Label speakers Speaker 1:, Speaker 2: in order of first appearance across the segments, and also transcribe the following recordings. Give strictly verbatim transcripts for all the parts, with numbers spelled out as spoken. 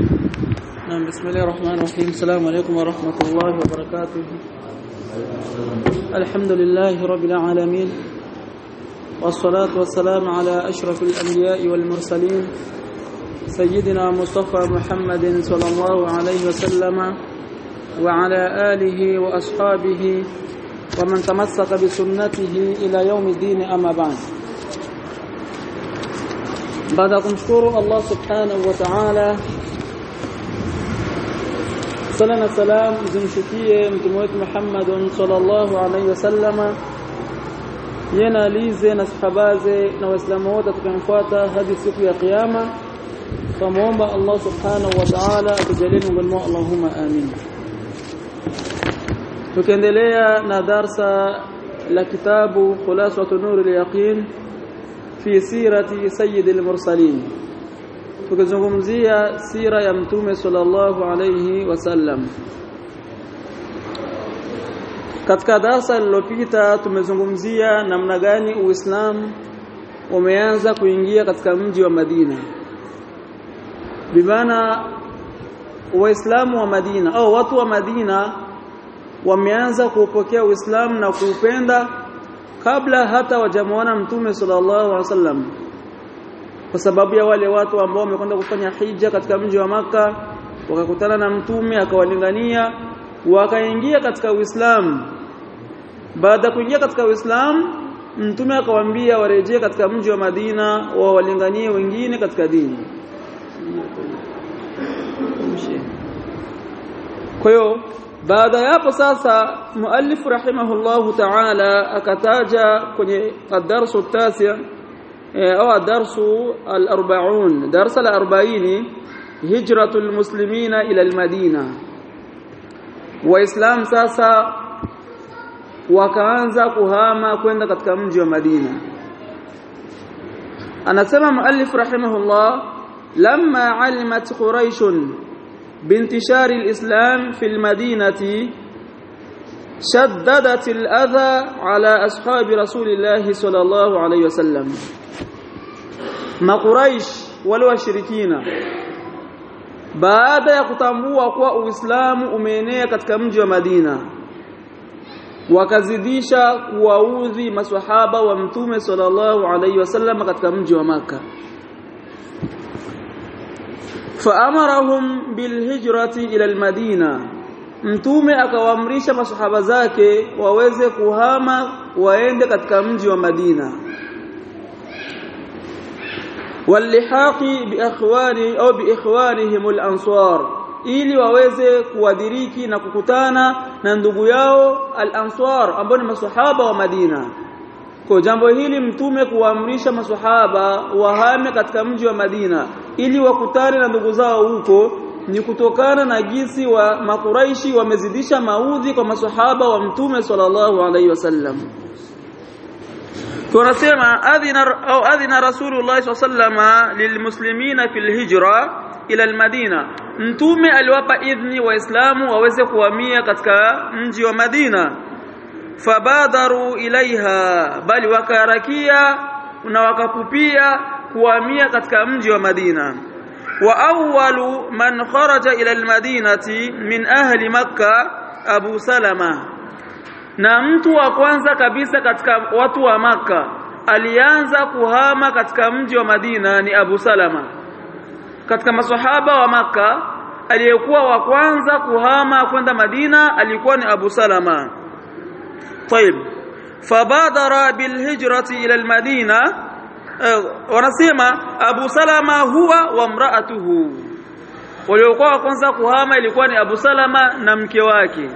Speaker 1: نعم بسم الله الرحمن الرحيم. السلام عليكم ورحمة الله وبركاته. الحمد لله رب العالمين، والصلاة والسلام على أشرف الأنبياء والمرسلين سيدنا مصطفى محمد صلى الله عليه وسلم وعلى آله وأصحابه ومن تمسك بسنته إلى يوم الدين. أما بعد، بعد kumshukuru Allah subhanahu wa ta'ala, sala na salam zimshukie mtume wetu Muhammad sallallahu alaihi wasallama, yena alize na sahabaze na waislamu wote tukamfuata hadi siku ya kiyama. Tumuomba Allah subhanahu wa ta'ala atujalie miongoni mwao, Allahumma amin. Tukiendelea na darsa la kitabu Khulasatu Nurul Yaqin fi sirati sayyidil mursalin, tukizungumzia sira ya mtume sallallahu alayhi wasallam. Katika darasa lililopita tumezungumzia namna gani Uislamu umeanza kuingia katika mji wa Madina. Bimana Waislamu wa Madina au watu wa Madina wameanza kuupokea Uislamu na kuupenda kabla hata wajamuona mtume sallallahu alaihi wasallam, kwa sababu ya wale watu ambao wamekwenda kufanya hija katika mji wa Maka, wakakutana na mtume akawalingania, wakaingia katika Uislamu. Baada kuingia katika Uislamu, mtume akawaambia warejee katika mji wa Madina wawalinganie wengine katika dini. Kwa hiyo baada ya hapo sasa muallif rahimahullahu ta'ala akataja kwenye ad-darsu at-tasi' au ad-darsu al-arba'un, darsa al-arba'ini, hijratul muslimina ila al-Madina. Waislam sasa wakaanza kuhama kwenda katika mji wa Madina. Anasema muallif rahimahullah, lamma alimat quraish بانتشار الإسلام في المدينة شددت الأذى على أصحاب رسول الله صلى الله عليه وسلم. ما قريش والواشركين baada ya kutambua kuwa Uislamu umeenea katika mji wa Madina, wakazidisha kuwaudhi maswahaba wa mtume sallallahu alaihi wasallam katika mji wa Maka. فأمرهم بالهجرة إلى المدينة, mtume akawaamrisha masahaba zake waweze kuhama waende katika mji wa Madina. Walihaqi biakhwani au biikhwanihim al-ansar, ili waweze kuwadiriki na kukutana na ndugu yao al-ansar ambao ni masahaba wa Madina. Kwa jambo hili mtume kuamrisha maswahaba wahame katika mji wa Madina ili wakutane na ndugu zao huko, ni kutokana na jinsi wa makuraishi wamezidisha maudhi kwa maswahaba wa mtume sallallahu alaihi wasallam. Tunasema adhina au adhina Rasulullah sallallahu alaihi lilmuslimina fil hijra ila almadina, mtume aliwapa idhni waislamu waweze kuhamia katika mji wa Madina. Fabadaru ilaiha, bali wakarakia na wakapupia kuhamia katika mji wa Madina. Wa awwalu man kharaja ila almadinati min ahli Makkah Abu Salama, na mtu wa kwanza kabisa katika watu wa Makkah alianza kuhama katika mji wa Madina ni Abu Salama. Katika maswahaba wa Makkah aliyekuwa wa kwanza kuhama kwenda Madina alikuwa ni Abu Salama. طيب فبادر بالهجرة إلى المدينة. wanasema Abu Salama huwa wa mraatuhu, waliokuwa kwanza kuhama ilikuwa ni Abu Salama na mke wake.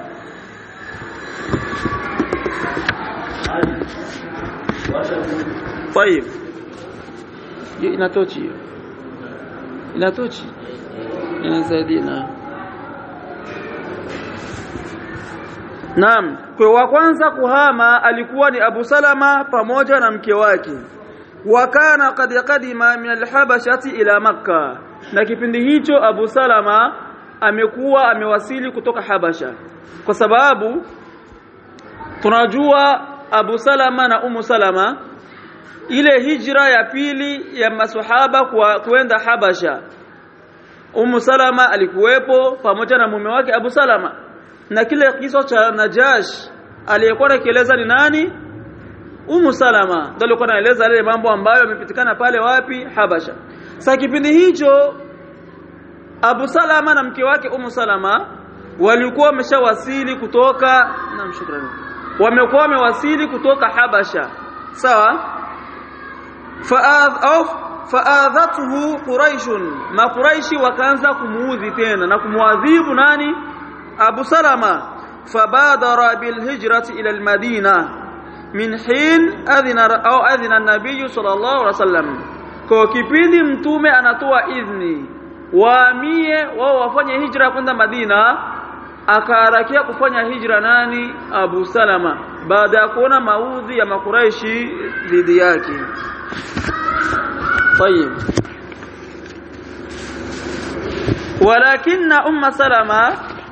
Speaker 1: طيب inatochi inatochi inasaidia. Naam, kwa wa kwanza kuhama alikuwa ni Abu Salama pamoja na mke wake. Wakana qad qadima min al-Habashati ila Makkah, na kipindi hicho Abu Salama amekuwa amewasili kutoka Habasha, kwa sababu tunajua Abu Salama na Ummu Salama, ile hijra ya pili ya maswahaba kwa kwenda Habasha Ummu Salama alikuwepo pamoja na mume wake Abu Salama. Na kile kisa cha Najash aliyekuwa anaeleza ni nani? Ummu Salama. Ndio alikuwa anaeleza yale mambo ambayo yamepitikana pale wapi? Habasha. Sasa kipindi hicho Abu Salama na mke wake Ummu Salama walikuwa wameshawasili kutoka na shukrani. Wamekuwa wamewasili kutoka Habasha. Sawa? Fa'adh au fa'adhathu Quraishun. Ma Quraishi wakaanza kumuudhi tena na kumwadhibu nani? Abu Salama. Fabadara bil hijrati ila al Madina min hin adhina au adhina an-nabiy sallallahu alaihi wasallam. Kwa kipindi mtume anatoa idhni waamie wao wafanye hijra kwenda Madina, akaharakia kufanya hijra nani? Abu Salama, baada ya kuona maudhi ya makuraishi dhidi yake. طيب ولكن ام سلمة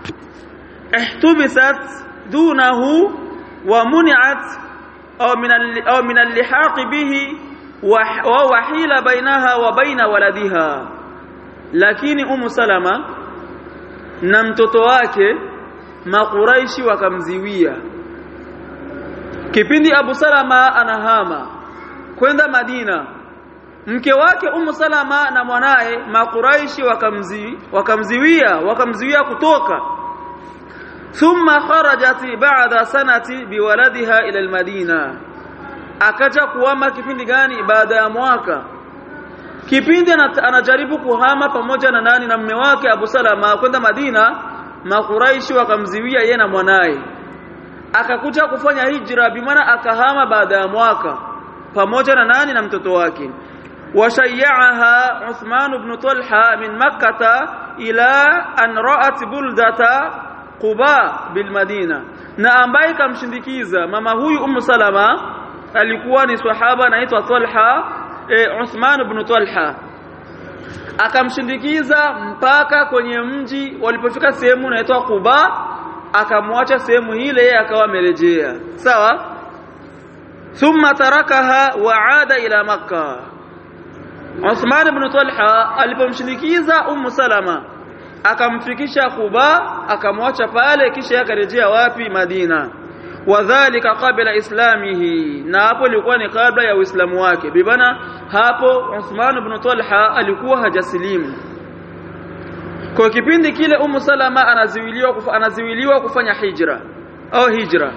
Speaker 1: احتبست دونه ومنعت او من او من اللحاق به وحيل بينها وبين ولدها. Lakini Ummu Salama na mtoto wake makuraishi wakamziwia. Kipindi Abu Salama anahama kwenda Madina, mke wake Ummu Salama na mwanae makuraishi wakamzi wakamziwia wakamziwia kutoka. Thumma kharajat ba'da sanati biwaladiha ila almadina. Akaja kuhama kipindi gani? Baada ya mwaka. Kipindi anajaribu kuhama pamoja na nani? Na mume wake Abu Salama kwenda Madina, makuraishi wakamziwia yeye na mwanae. Akakuja kufanya hijra, bimaana akahama baada ya mwaka pamoja na nani? Na mtoto wake. Washayyaha Uthman ibn Talha min Makkah ila an ra'at buldata Quba bil Madina. Na ambaye kamshindikiza mama huyu Ummu Salama alikuwa ni sahaba anaitwa Talha, e, Uthman ibn Talha. Akamshindikiza mpaka kwenye mji, walipofika sehemu inaitwa Quba akamwacha sehemu ile, yeye akawa amerejea. Sawa? Thumma tarakaha wa aada ila Makkah. Uthman ibn Talha alipomshindikiza Ummu Salama akamfikisha Quba, akamwacha pale, kisha akarejea wapi? Madina. Wadhālika qabla islamihi, na hapo ilikuwa ni kabla ya uislamu wake. Bibana hapo Uthman ibn Talha alikuwa hajasilimu. Kwa kipindi kile Ummu Salama anaziwiliwa kufa, anaziwiliwa kufanya hijra au hijra,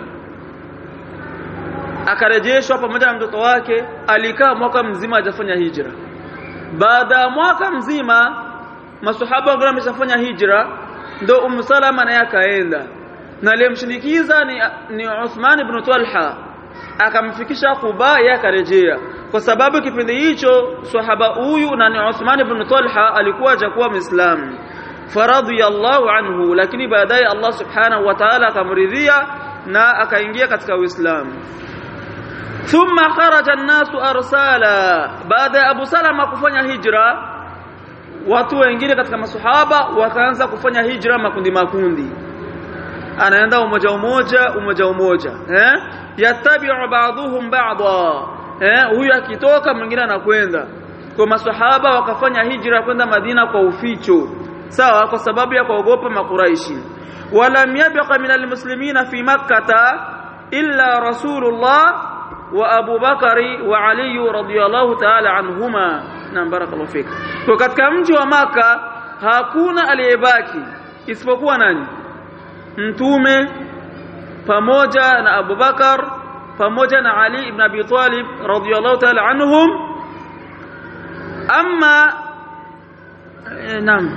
Speaker 1: akarejeshwa pamoja na mtoto wake. Alikaa mwaka mzima hajafanya hijra. Baada ya mwaka mzima masahaba wengine wameshafanya hijra, ndio Ummu Salama naye akaenda, na aliyemshindikiza ni, ni Uthman ibn Talha, akamfikisha Quba, yeye akarejea. Kwa sababu kipindi hicho sahaba huyu na ni Uthman ibn Talha alikuwa hajakuwa Muislamu. Faradiyallahu anhu, lakini baadaye Allah subhanahu wa ta'ala akamridhia na akaingia katika Uislamu. Thumma kharaja an-nasu arsala. Baada ya Abu Salama kufanya hijra, watu wengine katika masahaba wakaanza kufanya hijra makundi makundi, anaenda umoja umoja umoja umoja, eh yatabi'u ba'dhum ba'dha, eh huyu akitoka mwingine anakwenda. Kwa masahaba wakafanya hijra kwenda Madina kwa uficho, sawa, kwa sababu ya kuogopa makuraishi. Walam yabqa min almuslimina fi makkah illa rasulullah wa Abu Bakari wa Ali radhiyallahu ta'ala anhuma. Na barakallahu fik. Kwa katika mji wa Maka hakuna aliyebaki isipokuwa nani? Mtume pamoja na Abu Bakar pamoja na Ali ibn Abi Talib radhiyallahu ta'ala anhum. Amma eh, naam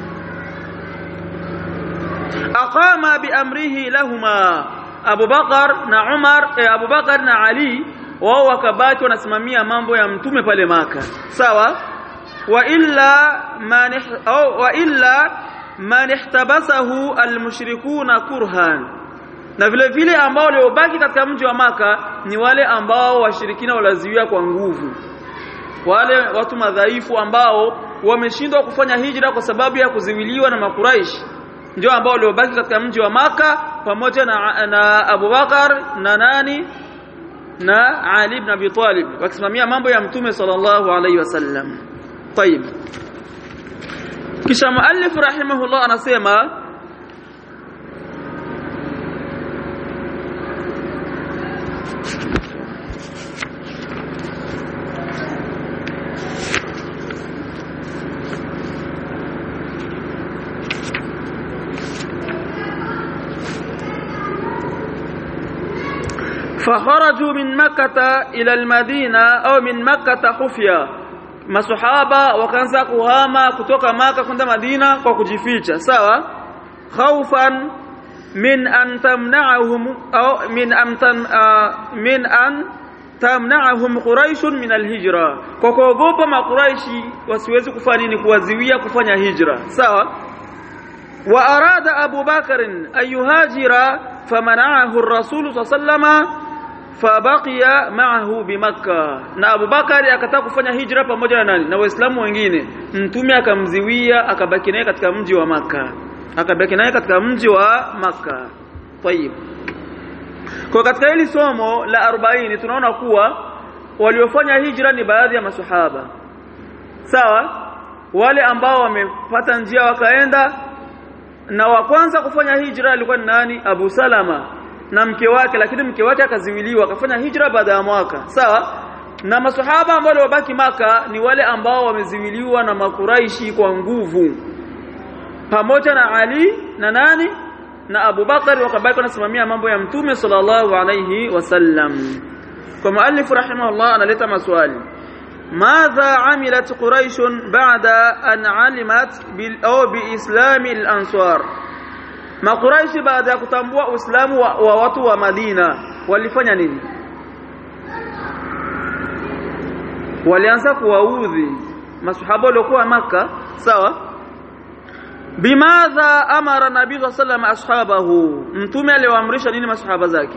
Speaker 1: aqama bi amrihi lahumā Abu Bakar na Umar, eh, Abu Bakar na Ali wao wakabaki wanasimamia mambo ya mtume pale Maka, sawa. Wa illa man au wa illa man ihtabasahu almushrikuna kurhan, na vile vile ambao waliobaki katika mji wa Maka ni wale ambao washirikina walaziwia kwa nguvu, wale watu madhaifu ambao wameshindwa kufanya hijra kwa sababu ya kuziwiliwa na makuraishi, ndio ambao waliobaki katika mji wa Maka pamoja na, na Abu Bakar na nani na Ali ibn Abi Talib wakisimamia mambo ya mtume sallallahu alayhi wasallam. طيب kisha muallif rahimahullah anasema فخرجوا من مكة إلى المدينة أو من مكة خفيا masahaba wakaanza kuhama kutoka Maka kwenda Madina kwa kujificha sawa khaufan min an tamna'ahum au min amtan min an tamna'ahum quraish min alhijra kwa kuogopa makuraishi wasiwezi kufanya nini kuwaziwia kufanya hijra sawa wa arada Abu Bakr an yuhajira famana'ahu ar-rasul sallallahu fabaqiya ma'ahu bimakka na Abu Bakari akataka kufanya hijra pamoja na nani na waislamu wengine mtume akamziwia akabaki naye katika mji wa Makka akabaki naye katika mji wa Makka tayib kwa katika hili somo la arobaini tunaona kuwa waliofanya hijra ni baadhi ya maswahaba sawa wale ambao wamepata njia wakaenda na wa kwanza kufanya hijra alikuwa ni nani Abu Salama na mke wake lakini mke wake akaziwiliwa akafanya hijra baada ya mwaka sawa na maswahaba ambao wabaki Maka ni wale ambao wameziwiliwa na makuraishi kwa nguvu pamoja na Ali na nani na Abu Bakar wakabaki wanasimamia mambo ya mtume sallallahu alayhi wasallam kwa muallif rahimahullah analeta maswali madha amilat quraish ba'da an alimat bil aw bi islami al ansar Makuraishi baada ya kutambua Uislamu wa, wa watu wa Madina walifanya nini? Walianza kuwaudhi masahaba waliokuwa Maka, sawa? Bimadha amara Nabii sallallahu alayhi wasallam ashabahu? Mtume aliwaamrisha nini masahaba zake?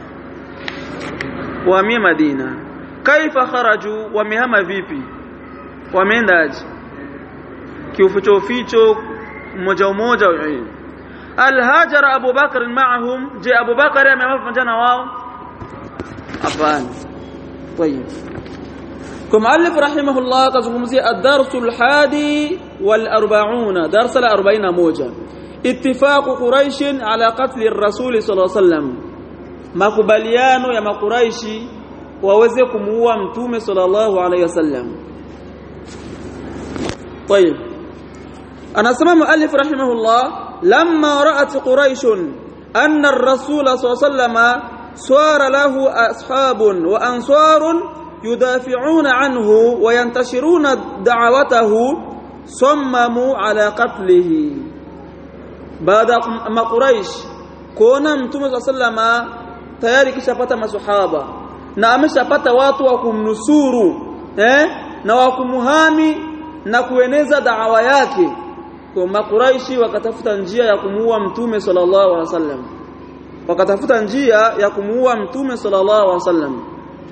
Speaker 1: Wahamia Madina. Kaifa kharaju, wamehama vipi? Wameendaje? Kiuficho uficho mmoja mmoja الهاجر أبو بكر معهم جاء أبو بكر يمام فنجانا واو أفان طيب كما ألف رحمه الله كزمزي الدرس الحادي والأربعون درس الأربعين موجة اتفاق قريش على قتل الرسول صلى الله عليه وسلم مقبليان يا قريش ووزكم هو متوم صلى الله عليه وسلم طيب أنا سمع مؤلف رحمه الله لما رأت قريش أن الرسول صلى الله عليه وسلم صار له أصحاب وأنصار يدافعون عنه وينتشرون دعوته صمموا على قتله بعد ما قريش كونا متوم صلى الله عليه وسلم tayari kishapata maswahaba na ameshapata watu wa kumnusuru eh na wa kumuhami na kueneza da'wa yake kwa makuraishi wakatafuta njia ya kumuua mtume sallallahu alaihi wasallam wakatafuta njia ya kumuua mtume sallallahu alaihi wasallam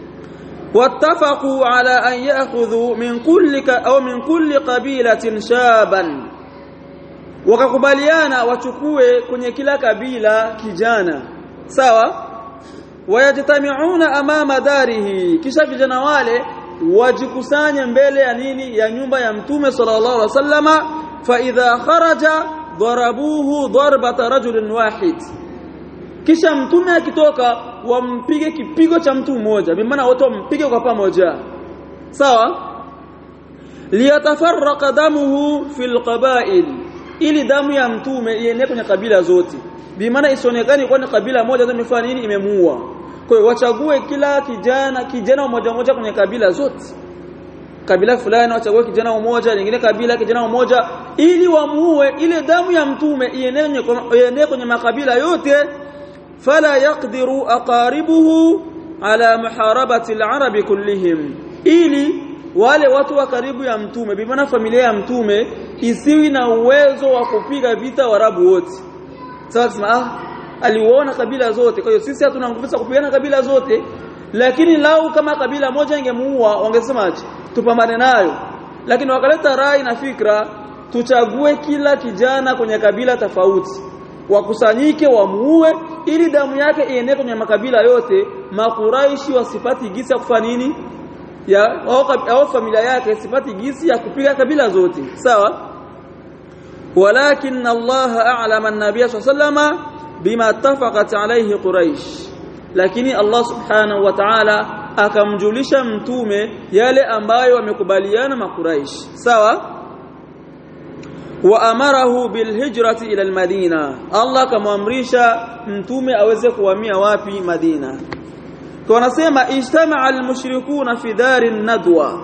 Speaker 1: wattafaqu ala an ya'khudhu min kulli au min kulli qabilatin shaban wakakubaliana wachukue kwenye kila kabila kijana sawa wayajtami'una amama darihi kisha vijana wale wajikusanya mbele ya nini ya nyumba ya mtume sallallahu alaihi wasallama fa idha kharaja darabuhu darbata rajulin wahid kisha mtume akitoka wampige kipigo cha mtu mmoja bi maana wote wampige kwa pamoja sawa liyatafarraqa damuhu fil qaba'il ili damu ya mtume ienee kwenye kabila zote bi maana isionekane kwa kabila moja ndio imefanya nini imemuua kwa hiyo wachague kila kijana kijana mmoja mmoja kwenye kabila zote kabila fulani wachague kijana mmoja nyingine kabila kijana mmoja ili wamuue ile damu ya mtume ienee ienee kwenye makabila yote fala yaqdiru aqaribuhu ala muharabati al-arab kullihim ili wale watu wa karibu ya mtume bi maana familia ya mtume isiwi na uwezo wa kupiga vita warabu wote sasa ah aliona kabila zote kwa hiyo sisi hatuna nguvu za kupigana kabila zote lakini lau kama kabila moja ingemuua wangesemaje tupambane nayo lakini wakaleta rai na fikra tuchague kila kijana kwenye kabila tofauti wakusanyike wamuue ili damu yake ienee kwenye makabila yote makuraishi wasipati gisi ya kufanya nini ya au familia yake sipati gisi ya kupiga kabila zote sawa walakin Allah a'lama an-nabiy sallallahu alayhi bima ittafaqat alayhi Quraysh, lakini Allah subhanahu wa ta'ala akamjulisha mtume yale ambayo wamekubaliana makuraish. Sawa. Wa amarahu bil hijrati ila al Madina, Allah kamamrisha mtume aweze kuhamia wapi? Madina. Kwa nasema ijtama'a al mushrikuna fi darin nadwa,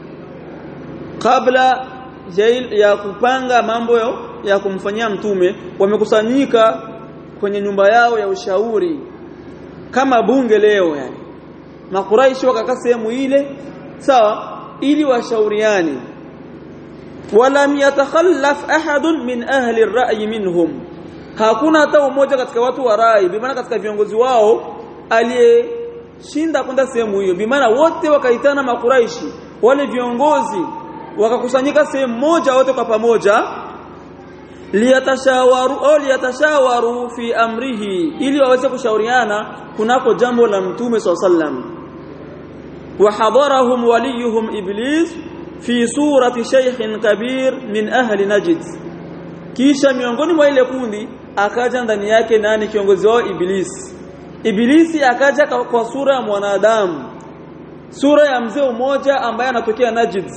Speaker 1: kabla ya kupanga mambo ya kumfanyia mtume wamekusanyika kwenye nyumba yao ya ushauri kama bunge leo. Yani makuraishi wakakaa sehemu ile, sawa, ili washauriane. Walam yatakhallaf ahadun min ahli ar-ra'y minhum, hakuna hata mmoja katika watu wa rai, bi maana katika viongozi wao aliyeshinda kwenda sehemu hiyo. Bi maana wote wakaitana makuraishi, wale viongozi wakakusanyika sehemu moja wote kwa pamoja, liyatashawaru au liyatashawaru fi amrihi, ili waweze kushauriana kunako jambo la mtume sallallahu alayhi wasallam. Wa hadarahum waliyuhum iblis fi surati shaykhin kabir min ahli Najd, kisha miongoni mwa ile kundi akaja ndani yake nani? Kiongozi wao Iblis. Ibilisi akaja kwa sura ya mwanadamu, sura ya mzee mmoja ambaye anatokea Najd,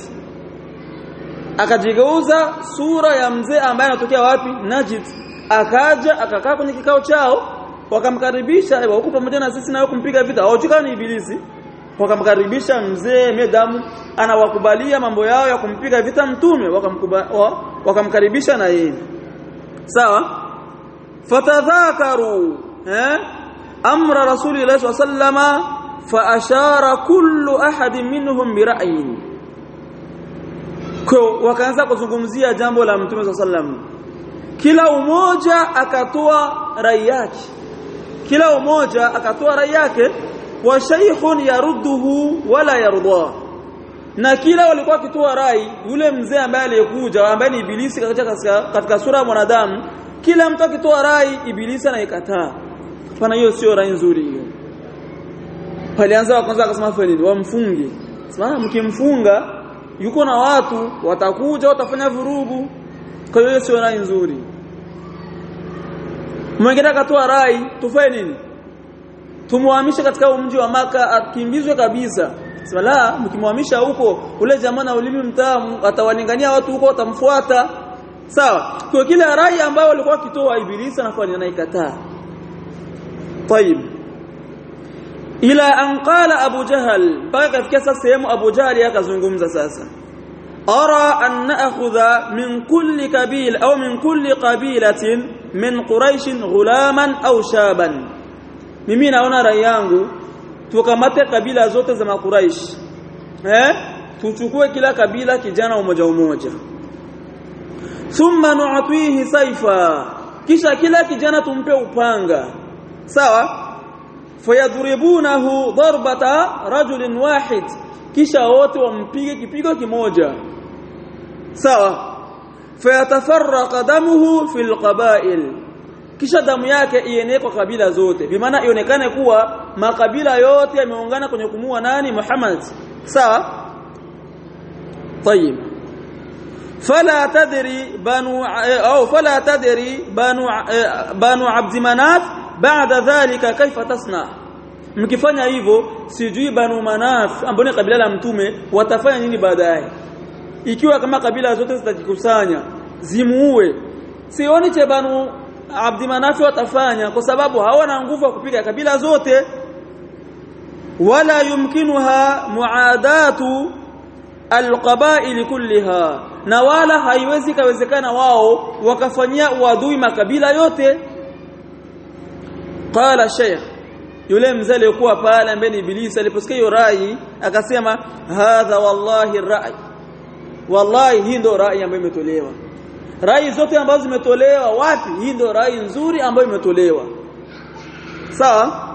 Speaker 1: akajigeuza sura ya mzee ambaye anatokea wapi? Najd. Akaja akakaa kwenye kikao chao, wakamkaribisha, huko pamoja na sisi na kumpiga vita. Hawajua ni Ibilisi. Wakamkaribisha mzee medamu, anawakubalia mambo yao ya kumpiga vita mtume, wakamkubali wakamkaribisha na yeye. Sawa. Fatadhakaru eh amra Rasulillah sallallahu alayhi wasallam, fa ashara kullu ahadin minhum bi ra'yin. Kwa wakaanza kuzungumzia jambo la mtume sallallahu alayhi wasallam, kila umoja akatoa rai yake, kila umoja akatoa rai yake. Wa shaykhun yarudduhu wala yarda, na kila walikuwa kitoa rai. Yule mzee ambaye aliyekuja ambaye ni Ibilisi katika katika sura ya mwanadamu, kila mtu akitoa rai Ibilisi anaikataa. Fana hiyo sio rai nzuri hiyo. Walianza kwanza akasema fanya wamfunge. Sema mkimfunga yuko na watu watakuja watafanya vurugu, kwa hiyo sio rai nzuri. Mwingine akatoa rai tufanye nini? Tumuhamishe katika mji wa Maka, akimbizwe kabisa. Sema la, mkimhamisha huko ule jamaa na ulimi mtamu atawalingania watu huko watamfuata. Sawa. Kwa kila rai ambayo walikuwa kitoa Ibilisi anafanya na ikataa. Tayib. Ila an qala Abu Jahal, mpaka kafikia sasa sehemu Abu Jahal akazungumza sasa. Ara an na'khudha min kulli kabila au min kulli qabilatin min Quraish ghulaman au shaban. Mimi naona rai yangu tukamate kabila zote za makuraish, eh tuchukue kila kabila kijana umoja umoja. Thumma nu'atihi saifa, kisha kila kijana tumpe upanga. Sawa. Fayadribunahu darbata rajulin wahid, kisha wote wampige kipigo kimoja. Sawa. Fayatafarraqa damuhu fil qaba'il, kisha damu yake ienee kwa kabila zote, bi maana ionekane kuwa makabila yote yameungana kwenye kumua nani? Muhammad. Sawa. Tayib. Fala tadri banu au fala tadri banu banu Abd Manaf baada dhalika kaifa tasna, mkifanya hivyo sijui Banu Manaf ambao ni kabila la mtume watafanya nini baadaye. Ikiwa kama kabila zote zitajikusanya zimuue, sioni che Banu Abd Manaf watafanya, kwa sababu hawana nguvu ya kupiga kabila zote. Wala yumkinuha muadatu alqaba'il kullaha, na wala haiwezi kawezekana wao wakafanyia uadui makabila yote. Qala Sheikh, yule mzee aliyekuwa pale ambaye ni Ibilisi, aliposikia hiyo rai akasema hadha wallahi rai, wallahi hii ndio rai ambayo imetolewa. Rai zote ambazo zimetolewa wapi, hii ndio rai nzuri ambayo imetolewa. Sawa.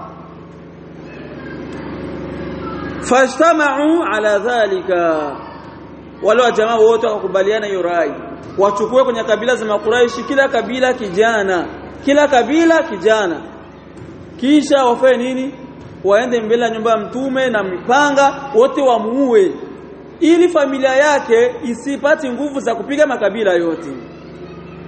Speaker 1: Fashtama'u ala dhalika, wale jamaa wote wakakubaliana hiyo rai, wachukue kwenye kabila za Makuraishi kila kabila kijana, kila kabila kijana, kisha wafanye nini? Waende mbele ya nyumba ya mtume na mipanga, wote wamuue, ili familia yake isipati nguvu za kupiga makabila yote.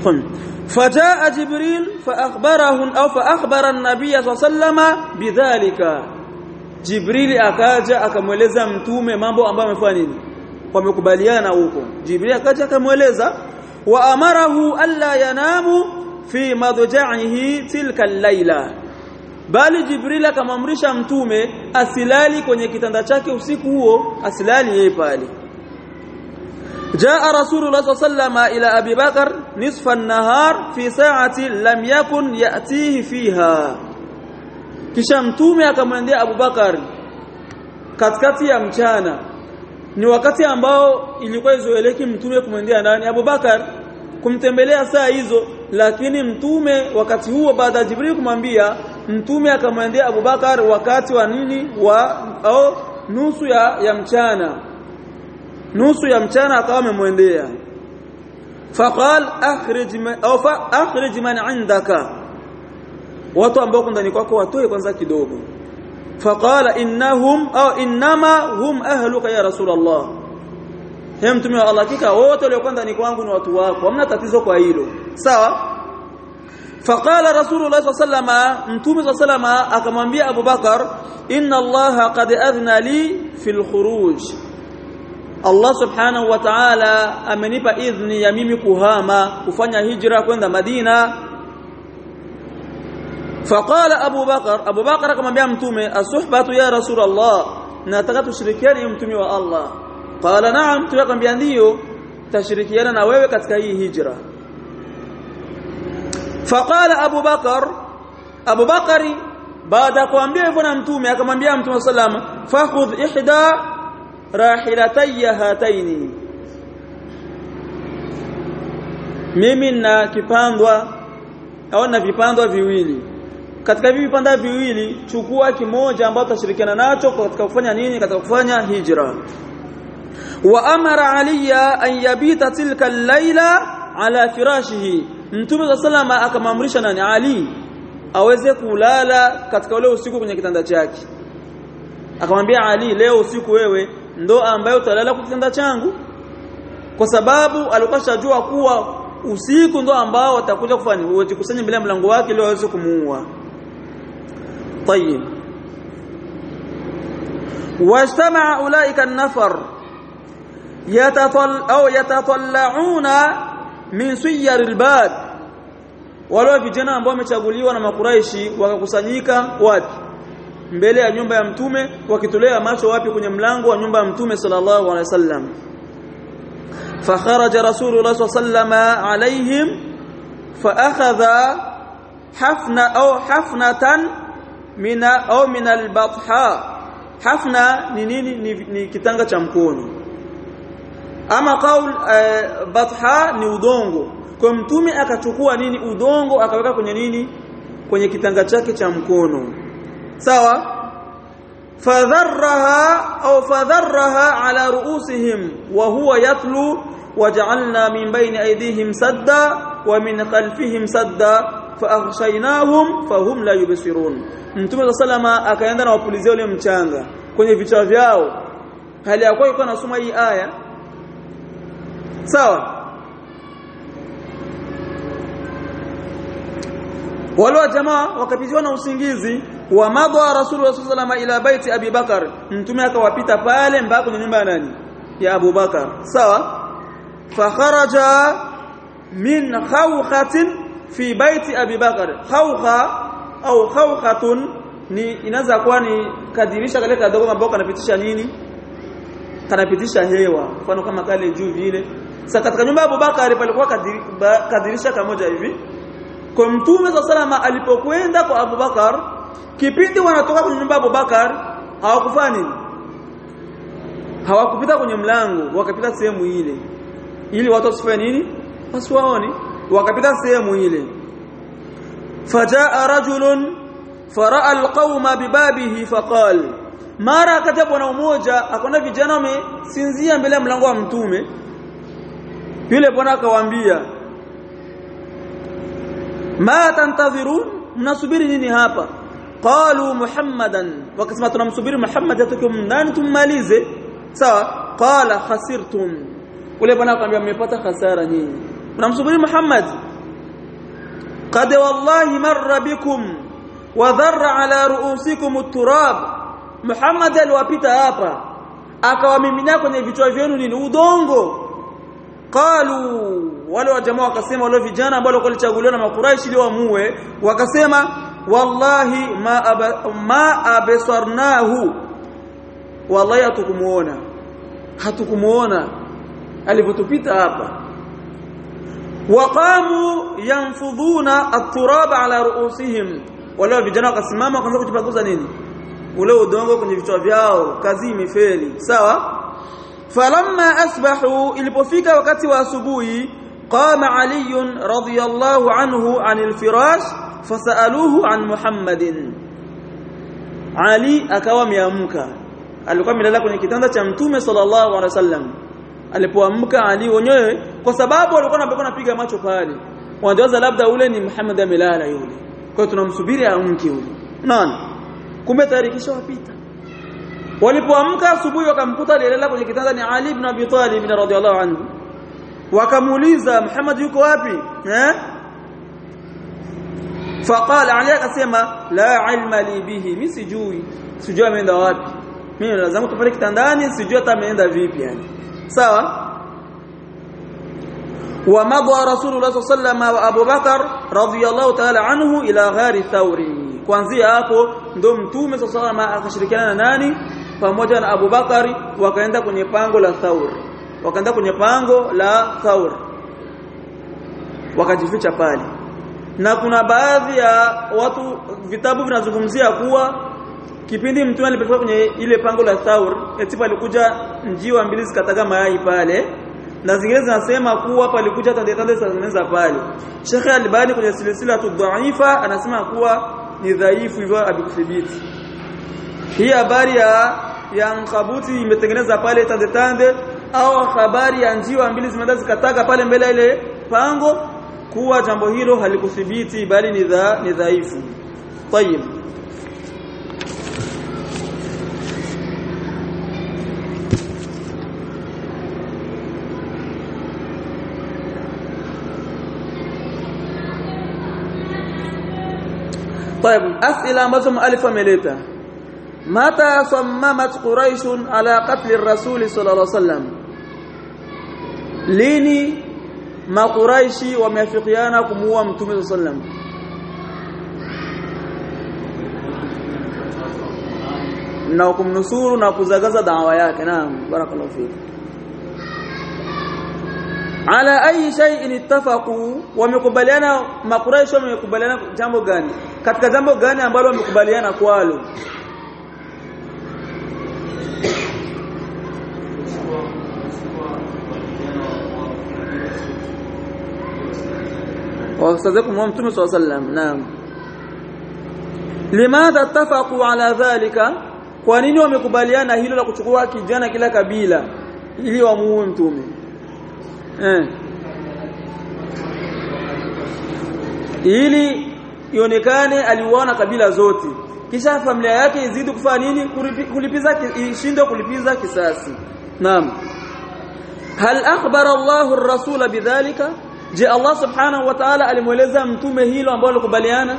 Speaker 1: قم فجاء جبريل فأخبره أو فأخبر النبي صلى الله عليه وسلم بذلك جبريل akaja akamweleza mtume mambo ambayo amefanya nini wamekubaliana huko Jibril akaja akamweleza wa amarahu alla yanamu fi madja'ihi tilka al-laila bali Jibril akamamrisha mtume asilali kwenye kitanda chake usiku huo asilali yeye pale jaa rasulullah sallallahu alayhi ila abi bakr nisfa an-nahar fi sa'ati lam yakun ya'tihi fiha kisha mtume akamwendea Abu Bakar katikati ya mchana ni wakati ambao ilikuwa izoeleki mtume kumwendea nani Abu Bakar kumtembelea saa hizo lakini mtume wakati huo baada ya Jibril kumwambia mtume akamwendea Abu Bakar wakati wa nini wa au nusu ya, ya mchana nusu ya mchana akawa amemwendea faqal akhrij au fa akhrij man indaka watu ambao ndani kwako watoe kwanza kidogo faqala innahum au inma hum ahluka ya rasulullah hem mtume wa Allah kika wote walio ndani kwangu ni watu wako hamna tatizo kwa hilo sawa faqala rasulullah sallallahu alayhi wasallam mtume sallallahu alayhi wasallam akamwambia Abu Bakar inna Allah qad adhna li fil khuruj Allah subhanahu wa ta'ala amenipa idhni ya mimi kuhama kufanya hijra kwenda Madina faqala Abu Bakar Abu Bakar akamwambia mtume asuhbatu ya rasulullah nataka tushirikiane mtume wa Allah qala na'am tunakwambia ndio tashirikiana na wewe katika hii hijra faqala Abu Bakar Abu Bakari baada kuambia hivyo na mtume akamwambia mtume sallam fakhudh ihda rahilatayya hataini mimi na kipandwa au na vipandwa viwili katika hivi vipanda viwili chukua kimoja ambacho tutashirikiana nacho katika kufanya nini katika kufanya hijra wa amara aliya an yabita tilka al-laila ala firashihi mtume sallama akamamrisha nani Ali aweze kulala katika ule usiku kwenye kitanda chake akamwambia Ali leo usiku wewe ndo ambaye utalala kwa kitanda changu kwa sababu alikashajua kuwa usiku ndo ambao watakuja kufanya wajikusanye mbele ya mlango wake ili waweze kumuua طيب واجتمع اولئك النفر يتطل او يتطلعون min siyar albad wale vijana ambao wamechaguliwa na makuraishi wakakusanyika wapi mbele ya nyumba ya mtume wakitolea macho wapi kwenye mlango wa nyumba ya mtume sallallahu alaihi wasallam fa kharaja rasulullah sallallahu alaihim fa akhadha hafna au hafnatan mina au min albatha hafna ni nini ni, ni kitanga cha mkono ama kaul uh, batha ni udongo kwa mtume akachukua nini udongo akaweka kwenye nini kwenye kitanga chake cha mkono sawa fadharraha au fadharraha ala ruusihim wa huwa yatlu waja'alna min bayni aydihim sadda wa min khalfihim sadda faaghshaynahum fahum la yubsirun mtume sallama akaenda na wapulizia ule mchanga kwenye vichwa vyao hali yako iko nasoma hii aya sawa wale jamaa wakapitiwa na usingizi wa madha rasulullah sallallahu ila baiti Abi Bakar mtume akawapita pale mpaka kwenye nyumba ya nani ya Abu Bakar sawa fa kharaja min khawkhatin fi baiti Abi Bakar khawkha au khawkhatun ni inaweza kuwa ni kadirisha kale kadogo ambao kanapitisha nini kanapitisha hewa mfano kama kale juu vile sasa katika nyumba ya Abu Bakar palikuwa kadirisha kamoja hivi kwa mtume sallallahu alipokwenda kwa Abu Bakar kipindi wanatoka kwenye nyumba ya Abu Bakar hawakufanya nini hawakupita kwenye mlango wakapita sehemu ile ili watu wasifanye nini wasiwaone wakapita sehemu ile fajaa rajulun faraa alqauma bibabihi faqal mara akaja bwana mmoja akaona vijana wamesinzia mbele ya mlango wa mtume yule bwana akawaambia ma tantadhirun mnasubiri nini hapa qalu muhammadan wakasema tunamsubiri Muhammad atoke ndani tummalize sawa qala khasirtum ule bwana akamwambia mmepata hasara nyinyi mnamsubiri Muhammad qad wallahi marra bikum wa dharra ala ru'usikum at-turab Muhammad aliwapita hapa akawamiminia kwenye vichwa vyenu ni udongo qalu wale wa jamaa wakasema wale vijana ambao walichaguliwa na makuraishi ili wamuue wakasema wallahi ma aba, ma abasarnahu wallahi hatukumuona hatukumuona alipotupita hapa waqamu yanfuduna at-turab ala ru'usihim wale vijana wakasimama wakaanza kujipaguza nini ule udongo kwenye vichwa vyao kazi imefeli sawa falamma asbahu ilipofika wakati wa asubuhi qama ali radhiyallahu anhu anil firash fasaluhu an muhammadin ali akawa miamka alikuwa amelala kwenye kitanda cha mtume sallallahu alaihi wasallam alipoamka ali wenyewe kwa sababu walikuwa wanabeba napiga macho pale wanajua labda ule ni Muhammad amelala yule kwa tunamsubiri amke yule nani kumbe tayari kisha wapita walipoamka asubuhi wakamkuta alilala kwenye kitanda ni Ali ibn Abi Talib radhiyallahu anhu wakamuuliza Muhammad yuko wapi eh faqala Ali akasema la ilma li bihi mimi sijui sijui ameenda wapi mimi lazima tupale kitandani sijui hata ameenda vipi yani sawa ومضى رسول الله صلى الله عليه وسلم وابو بكر رضي الله تعالى عنه الى غار ثور kuanzia hapo ndo mtume sallallahu alayhi wasallam akashirikiana na nani pamoja na Abu Bakari wakaenda kwenye pango la Thaur wakaenda kwenye pango la Thaur wakajificha pale na kuna baadhi ya watu vitabu vinazungumzia kuwa kipindi mtume alipofika kwenye ile pango la Thaur eti palikuja njiwa mbili zikataga mayai pale na zingine zinasema kuwa palikuja tande tande za pale Sheikh Albani kwenye silsila tudhaifa anasema kuwa ni dhaifu hivyo abikuthibiti hii habari ya ya Nkabuti imetengeneza pale tande tande au habari ya njiwa mbili zimeenda zikataka pale mbele ile pango kuwa jambo hilo halikuthibiti bali ni dha ni dhaifu tayeb طيب اسئله ambazo muallif ameleta mata sammamat quraish ala qatl ar-rasul sallallahu alaihi wasallam lini maquraishi wameafikiana kumuua mtume sallallahu alaihi wasallam na kumnusuru na kuzagaza da'wa yake naam barakallahu fiki ala ayi shay'in ittafaqu wamekubaliana makuraishi wamekubaliana jambo gani katika jambo gani ambalo wamekubaliana kwalo wasazakum wa mtume sallallahu alayhi wasallam naam limadha ittafaqu ala dhalika kwa nini wamekubaliana hilo la kuchukua kijana kila kabila ili wamuue mtume eh ili ionekane aliuana kabila zote kisha familia yake izidi kufanya nini kulipiza ishinde kulipiza kisasi naam hal akhbara Allahu ar-rasul bidhalika je Allah subhanahu wa ta'ala alimueleza mtume hilo ambalo alikubaliana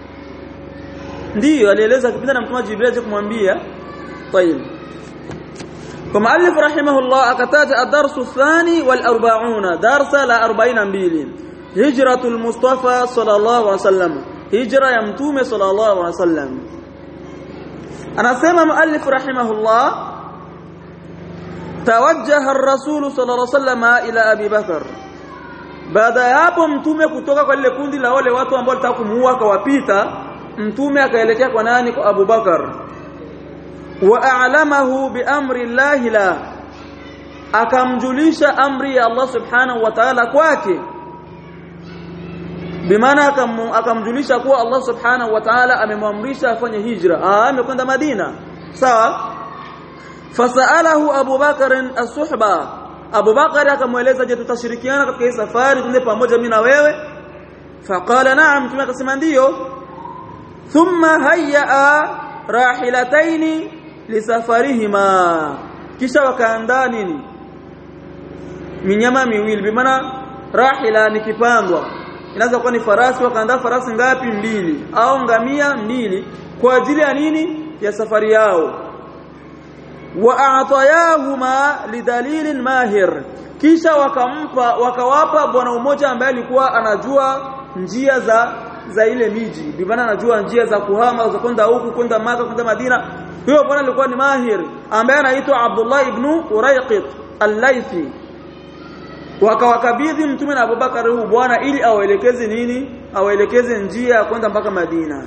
Speaker 1: ndio alieleza kipindi na mtume Jibril kumwambia طيب فمؤلف رحمه الله أكتاج الدرس الثاني والأربعون درس لا أربعين أمبيل هجرة المصطفى صلى الله عليه وسلم هجرة يمتوم صلى الله عليه وسلم أنا سمع مؤلف رحمه الله توجه الرسول صلى الله عليه وسلم إلى أبي بكر baada ya hapo mtume kutoka kwa lile kundi la wale watu ambao walitaka kumuua kawapita mtume akaelekea kwa nani kwa Abu Bakar wa a'lamahu bi amri Allah la akamjulisha amri ya Allah subhanahu wa ta'ala kwake bimaana akamjulisha kuwa Allah subhanahu wa ta'ala amemwamrisha afanye hijra ah amekwenda Madina sawa fasalahu Abu Bakar as-suhba Abu Bakar akamweleza je tutashirikiana katika hii safari tunde pamoja mimi na wewe faqala na'am mtume akasema ndio thumma hayya rahilataini lisafarihima kisha wakaandaa nini minyama miwili bimaana rahila ni kipandwa inaweza kuwa ni farasi, wakaandaa farasi ngapi? Mbili, au ngamia mbili, kwa ajili ya nini? Ya safari yao. Wa a'tayahuma lidalilin mahir, kisha wakampa wakawapa bwana mmoja ambaye alikuwa anajua njia za za ile miji, bibana anajua njia za kuhama, za kwenda huku, kwenda Maka, kwenda Madina. Huyo bwana alikuwa ni mahir ambaye anaitwa Abdullah ibn Urayqit al-Laythi. Wakawakabidhi mtume na Abubakar huyu bwana ili awaelekeze nini? Awaelekeze njia ya kwenda mpaka Madina.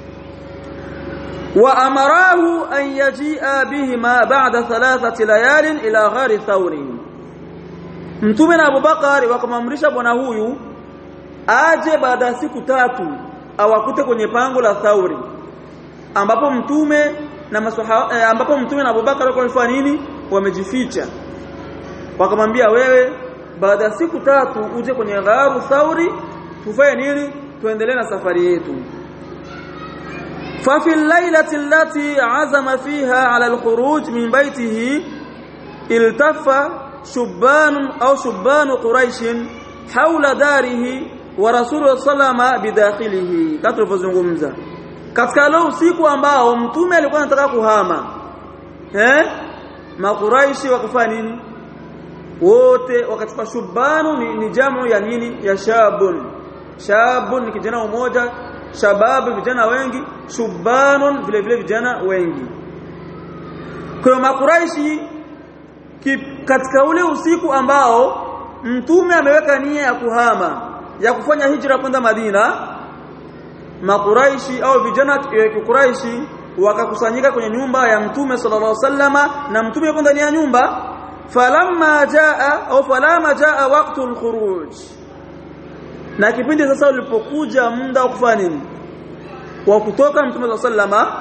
Speaker 1: Wa amarahu an yajia bihima ba'da thalathati layalin ila ghari Thawr. Mtume na Abubakar wakamamrisha bwana huyu aje baada ya siku tatu awakute kwenye pango la Thawri, ambapo mtume na maswahaba eh, ambapo mtume na Abubakar walifanya nini? Wamejificha. Wakamwambia, wewe baada ya siku tatu uje kwenye gharu Thawri, tufanye nini? Tuendelee na safari yetu. Fa fi al-lailati allati azama fiha ala al-khuruj min baytihi iltafa shubban au shubban quraish hawla darihi wa rasulullah sallama bidakhilihi. Katulizungumza katika leo usiku ambao mtume alikuwa anataka kuhama, eh makuraishi wakafanya nini? Wote wakachukua shubanu, ni, ni jamu ya nini? Ya shabun. Shabun ni kijana mmoja, shababu vijana wengi, shubanun vile vile vijana wengi. Kwa makuraishi katika ule usiku ambao mtume ameweka nia ya kuhama, ya kufanya hijra kwenda Madina, makuraishi au vijana wa Quraishi wakakusanyika kwenye nyumba ya mtume sallallahu alaihi wasallama, na mtume yuko ndani ya nyumba. Falamma jaa au falama jaa waqtul khuruj, na kipindi sasa ulipokuja muda wa kufanya nini? Wa kutoka mtume sallallahu alaihi wasallama,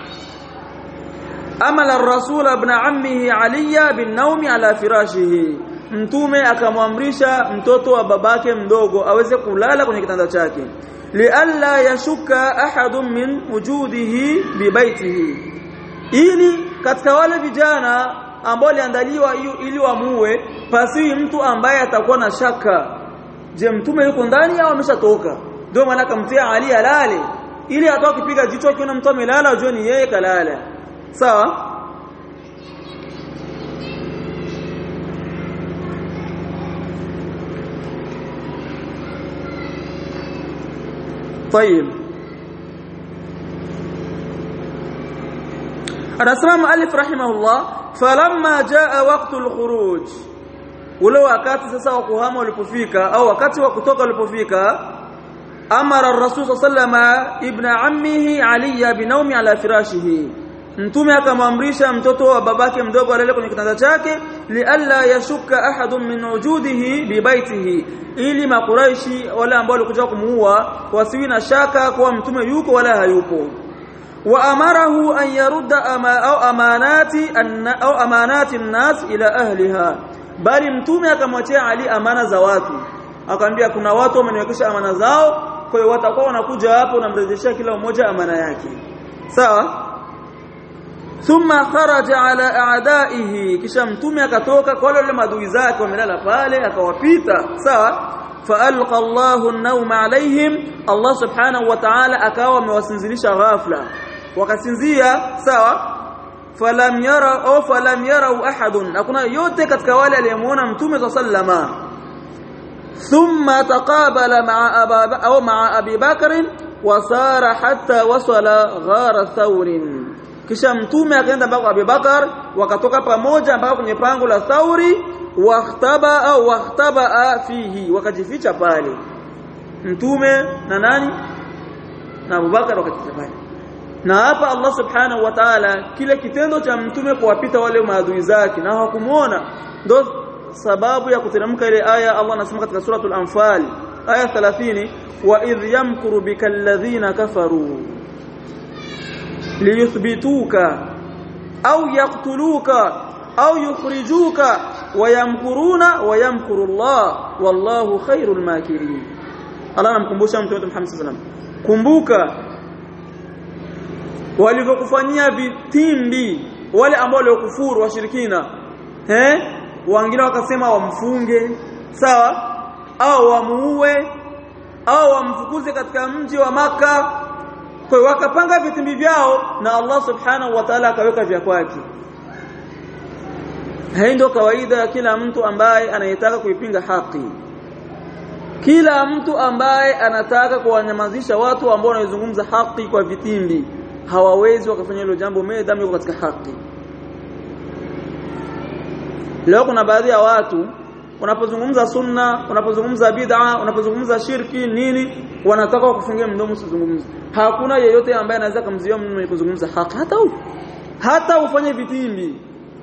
Speaker 1: amala ar-rasul ibn ammihi Ali bin nawmi ala firashihi, mtume akamwamrisha mtoto wa babake mdogo aweze kulala kwenye kitanda chake, lialla yashuka ahadun min wujudihi bi baitihi, ili katika wale vijana ambao waliandaliwa ili wamuue pasi mtu ambaye atakuwa na shaka, je mtume yuko ndani au ameshatoka? Ndio maana akamtia Ali alale, ili atoa kipiga jicho akiona mtu amelala ajue ni yeye kalala. Sawa? طيب Anasema alif rahimahullah, falamma jaa waqtul khuruj, ule wakati sasa wa kuhama ulipofika au wakati wa kutoka ulipofika, amara ar-rasul sallama ibn ammihi Ali bin nawmi ala firashihi, mtume akamwamrisha mtoto wa babake mdogo alale kwenye kitanda chake, lialla yashuka ahadun min wujudihi bi baitihi, ili makuraishi wala ambao walikuja kumuua wasiwi na shaka kwa mtume yuko wala hayupo. Wa amarahu an yarudda ama au amanati an au amanati an-nas ila ahliha, bali mtume akamwachia Ali amana za watu, akamwambia kuna watu wameniwekesha amana zao, kwa hiyo watakuwa wanakuja hapo na mrejeshia kila mmoja amana yake. Sawa? Thumma kharaja ala a'daihi, kisha mtume akatoka kwa wale maadui zake wamelala pale akawapita. Sawa? Faalqa Allahu an-nawma alaihim, Allah subhanahu wa ta'ala akawa amewasinzilisha ghafla wakasinzia. Sawa? Falam yara au falam yarau ahadun, hakuna yote katika wale aliyemuona mtume sallama. Thumma taqabala ma'a aba au ma'a Abi Bakr wa sara hatta wasala ghara Thawr, kisha mtume akaenda mpaka Abi Bakar, wakatoka pamoja mpaka kwenye pango la Thawri, wakhtaba au wakhtaba fihi, wakajificha pale mtume na nani na Abu Bakar wakajificha pale. Na hapa Allah subhanahu wa ta'ala kile kitendo cha mtume kuwapita wale maadui zake na hawakumuona, ndio sababu ya kuteremka ile aya. Allah anasema katika suratul Anfal aya thelathini, wa idh yamkuru bikal ladhina kafaru liyuthbituka au yaqtuluka au yukhrijuka wayamkuruna wayamkuru Allah wallahu khairul makirin. Allah anamkumbusha mtume Muhammad sallallahu alaihi wasallam, kumbuka walivyokufanyia vitimbi wale ambao waliokufuru washirikina, eh wengine wakasema wamfunge, sawa, au wamuue, au wamfukuze katika mji wa Maka. Kwa hiyo wakapanga vitimbi vyao na Allah subhanahu wa ta'ala akaweka vya kwake. Hii ndio kawaida ya kila mtu ambaye anayetaka kuipinga haki. Kila mtu ambaye anataka kuwanyamazisha watu ambao wanazungumza haki kwa vitimbi, hawawezi wakafanya hilo jambo maadamu yuko katika haki. Leo kuna baadhi ya watu unapozungumza sunna, unapozungumza bid'a, unapozungumza shirki nini, wanataka kufungia mdomo usizungumze. Hakuna yeyote ambaye anaweza kumzuia mtu kuzungumza haki, hata huyu hata ufanye vitimbi.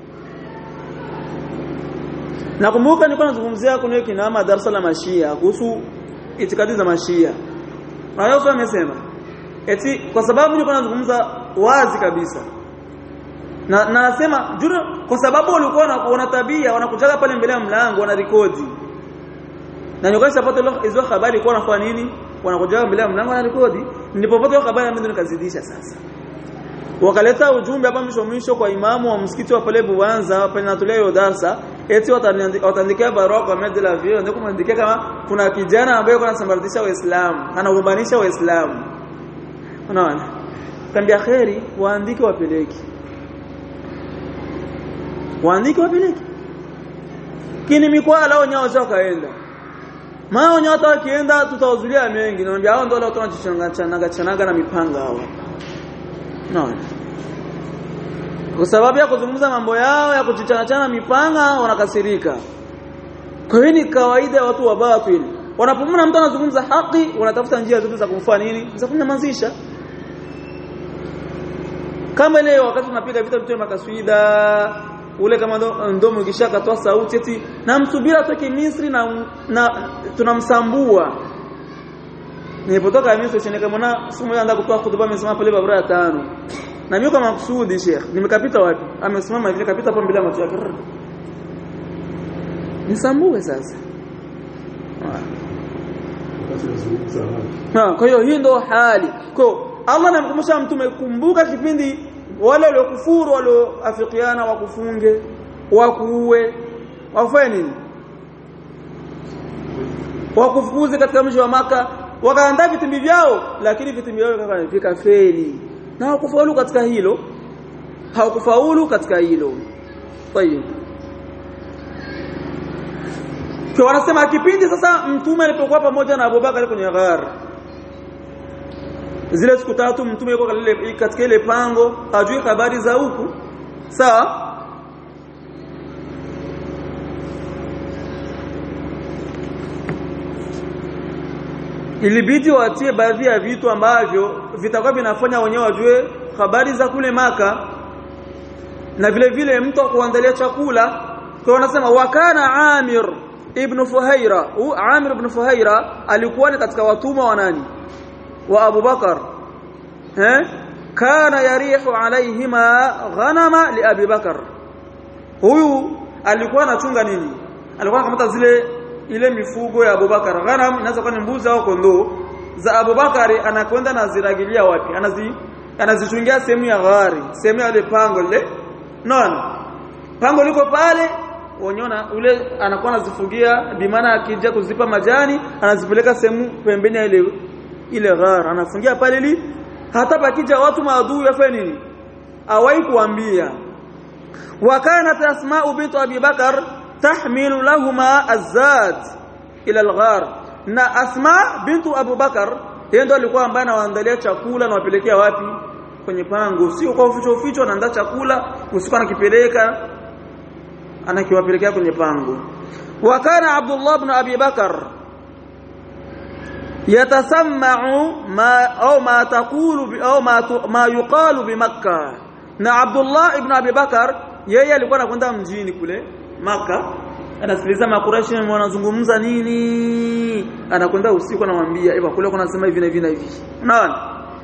Speaker 1: Nakumbuka nilikuwa nazungumzia kuna kinama darasa la Mashia kuhusu itikadi za Mashia. Na yeye amesema eti kwa sababu nilikuwa nazungumza wazi kabisa. Na na nasema jura kwa sababu walikuwa wanakuona tabia wanakujaga pale mbele ya mlango wana rekodi. Na nyoka pata hizo habari kwa wanafanya nini? Wanakujaga mbele ya mlango wana rekodi. Nilipopata hiyo habari mimi ndo nikazidisha sasa. Wakaleta ujumbe hapa mwisho mwisho kwa imamu wa msikiti wa pale Buanza hapa natolea hiyo darasa eti wataandikia barua kwa Ahmed Lavio ndio kumandikia kama kuna kijana ambaye anasambaratisha Waislamu, anagombanisha Waislamu. Unaona? Kambia khairi waandike wapeleke. Waandike wapeleke. Kini mikwala lao nyao zao kaenda. Mao nyao hata kienda tutawazulia mengi. Naambia hao ndio leo tunachanga chanaga chanaga na mipanga hao. Naona. Kwa sababu ya kuzungumza mambo yao ya kuchichanachana mipanga wanakasirika. Kwa hiyo ni kawaida ya watu wa batil. Wanapomwona mtu anazungumza haki, wanatafuta njia zote za kumfanya nini? Za kunyamazisha. Kama leo wakati tunapiga vita vitu vya makaswida, ule kama ndo mkisha katoa sauti eti na msubira toke Misri na, na tunamsambua. Nilipotoka Misri chini kama na simu yangu kutoa hutuba amesema pale babura ya tano. Na mimi kama maksudi Sheikh, nimekapita wapi? Amesimama hivi kapita hapo mbele ya macho yake. Nisambue sasa. Ah, kwa hiyo hii ndo hali. Kwa Allah anamkumbusha mtume kumbuka kipindi wale waliokufuru walioafikiana wakufunge, wakuue, wafanye nini? Wakufukuze katika mji wa Maka, wakaandaa vitimbi vyao, lakini vitimbi vyao vikafeli. Na hawakufaulu katika hilo. Hawakufaulu katika hilo. Tayeb. Kwa wanasema kipindi sasa mtume alipokuwa pamoja na Abubakar kwenye ghar. Zile siku tatu mtume yuko katika ile pango, hajui habari za huku. Sawa? Ilibidi watie baadhi ya vitu ambavyo vitakuwa vinafanya wenyewe wajue habari za kule Maka, na vile vile mtu kuandalia chakula. Kwa wanasema wakana Amir ibn Fuhaira, u Amir ibn Fuhaira alikuwa ni katika watumwa wa nani? Wa Abu Bakar. Eh? Kana yarihu alaihima ghanama li Abi Bakar. Huyu alikuwa anachunga nini? Alikuwa kama zile ile mifugo ya Abu Bakar. Ghanam inaweza kuwa ni mbuzi au kondoo za Abu Bakar, anakwenda na ziragilia wapi? Anazi anazichungia sehemu ya ghari, sehemu ya ile pango ile. Naona pango liko pale, unaona ule anakuwa anazifugia bimana, akija kuzipa majani anazipeleka sehemu pembeni ya ile ile ghar, anafungia pale ili hata pakija watu maadui yafanye nini? Awai kuambia. Wakana Asma bint Abi Bakar tahmilu lahuma azad ila al-ghar. Na Asma bintu Abu Bakar yeye ndo alikuwa ambaye anawaandalia chakula na wapelekea wapi? Kwenye pango. Sio kwa uficho uficho anaandaa chakula, usiku anakipeleka anakiwapelekea kwenye pango. Wakana Abdullah ibn Abi Bakar yatasamma'u ma au ma taqulu au ma ma yuqalu bi Makkah. Na Abdullah ibn Abi Bakar yeye alikuwa anakwenda mjini kule Maka, anasikiliza makuraishi wanazungumza nini, anakwenda usiku anamwambia eba kule kuna nasema hivi na hivi na hivi. Unaona?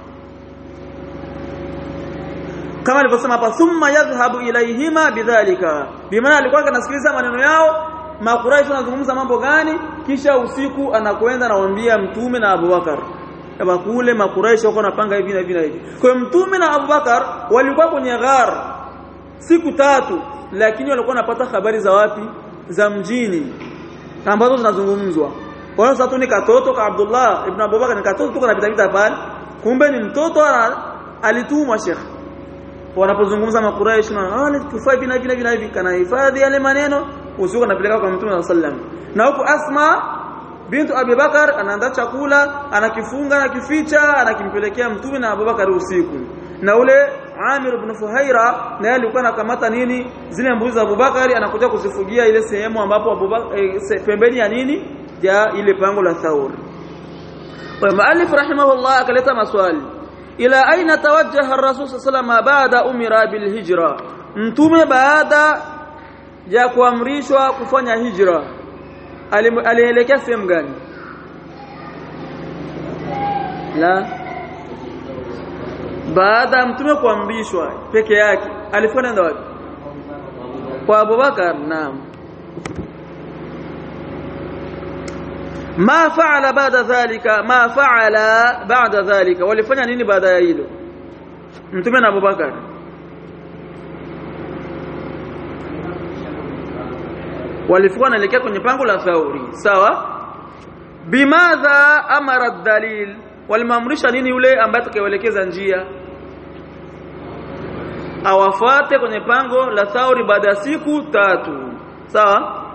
Speaker 1: Kama alivyosema hapa, thumma yadhhabu ilayhima bidhalika. Bimaana alikuwa anasikiliza maneno yao, makuraishi wanazungumza mambo gani, kisha usiku anakwenda anawaambia mtume na Abubakar. Eba kule makuraishi wako napanga hivi na hivi na hivi. Kwa hiyo mtume na Abubakar walikuwa kwenye ghar siku tatu, lakini walikuwa wanapata habari za wapi? Za mjini ambazo zinazungumzwa. Kwa sababu ni katoto ka Abdullah ibn Abubakar, ni katoto tu kanapita pita pale, kumbe ni mtoto alitumwa Sheikh. Wanapozungumza makuraish na ah tufai vina vina vina hivi, kana hifadhi yale maneno usiku anapeleka kwa Mtume sallam. Na huko Asma bintu Abi Bakar anaandaa chakula, anakifunga na kificha, anakimpelekea Mtume na Abubakar usiku. Na ule Amir ibn Fuhaira naye alikuwa anakamata nini zile mbuzi za Abubakar, anakuja kuzifugia ile sehemu ambapo Abubakar eh, pembeni ya nini ya ile pango la Thawr. Kwa muallif rahimahullah akaleta maswali, ila aina tawajjaha ar-rasul sallallahu alayhi wasallam baada umira bil hijra, Mtume baada ya kuamrishwa kufanya hijra alielekea sehemu gani? La, baada Mtume kuamrishwa peke yake alikwenda wapi? Kwa Abubakar. Naam. Ma faala baada dhalika, ma faala baada dhalika, walifanya nini baada ya hilo Mtume na Abubakar? Walikuwa wanaelekea kwenye pango la Thauri, sawa? Bimadha amara ad-dalil, walimamrisha nini yule ambaye atakayeelekeza njia awafuate kwenye pango la Thauri baada ya siku tatu, sawa?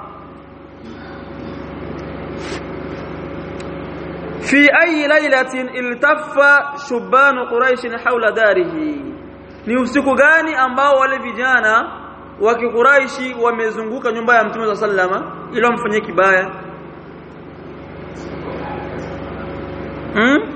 Speaker 1: Fi ayi lailatin iltaffa shubban quraish hawla darihi, ni usiku gani ambao wale vijana wa Quraishi wamezunguka nyumba ya Mtume sallama ili wamfanyie kibaya? Hmm?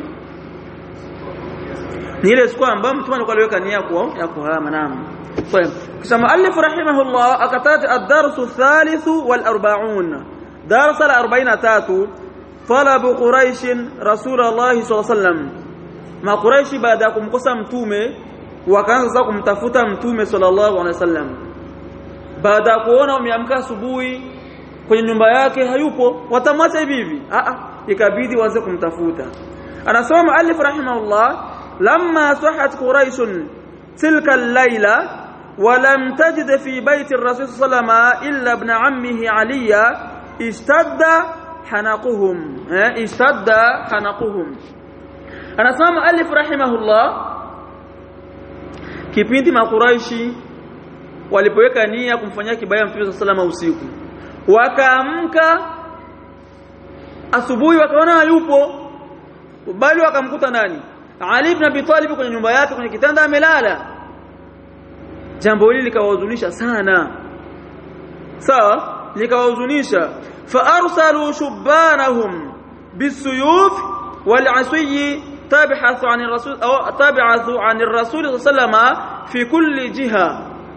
Speaker 1: Ni ile siku ambayo Mtume alikuwa aliweka nia kwa ya kuhama. Naam. Kwa hiyo kisha muallif rahimahullah akataja ad-dars ath-thalith wal-arba'un, dars al-arobaini na tatu, talabu Quraish Rasulullah sallallahu alaihi wasallam. Ma Quraishi baada ya kumkosa Mtume wakaanza sasa kumtafuta Mtume sallallahu alaihi wasallam. Baada ya kuona wameamka asubuhi kwenye nyumba yake hayupo, watamwacha hivi hivi? A a, ikabidi waanze kumtafuta. Anasema muallif rahimahullah, lamma sahat Quraish tilka al-laila wa lam tajid fi bayti ar-rasul sallallahu alaihi wasallam illa ibn ammihi aliya istadda hanaquhum, eh istadda hanaquhum. Anasema muallif rahimahullah, kipindi makuraishi walipoweka nia kumfanyia kibaya Mtume sallallahu alaihi wasallam usiku, wakaamka asubuhi wakaona hayupo, bali wakamkuta nani? Ali ibn Abi Talib kwenye nyumba yake kwenye kitanda amelala. Jambo hili likawahuzunisha sana, sawa, likawahuzunisha. Fa arsalu shubbanahum bisuyuf wal asyi tabhathu an ar-rasul aw tab'athu an ar-rasul sallallahu fi kulli jiha,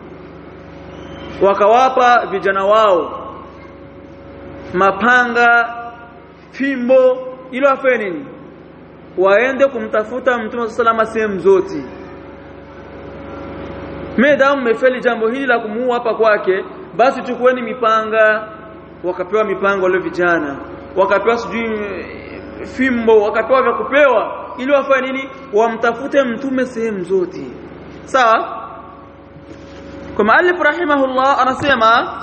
Speaker 1: wakawapa vijana wao mapanga, fimbo, ili wafanye nini? Waende kumtafuta Mtume sallallahu alaihi wasallam sehemu zote. Medamu mmefeli jambo hili la kumuua hapa kwake, basi chukueni mipanga. Wakapewa mipango wale vijana, wakapewa sijui fimbo, wakapewa vya kupewa ili wafanye nini? Wamtafute Mtume sehemu zote, sawa? Kwa muallif rahimahullah anasema,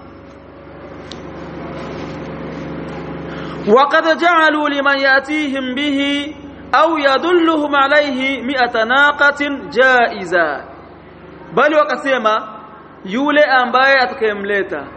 Speaker 1: وقد جعلوا لمن يأتيهم به أو يدلهم عليه مئة ناقة جائزة, bali wakasema yule ambaye atakayemleta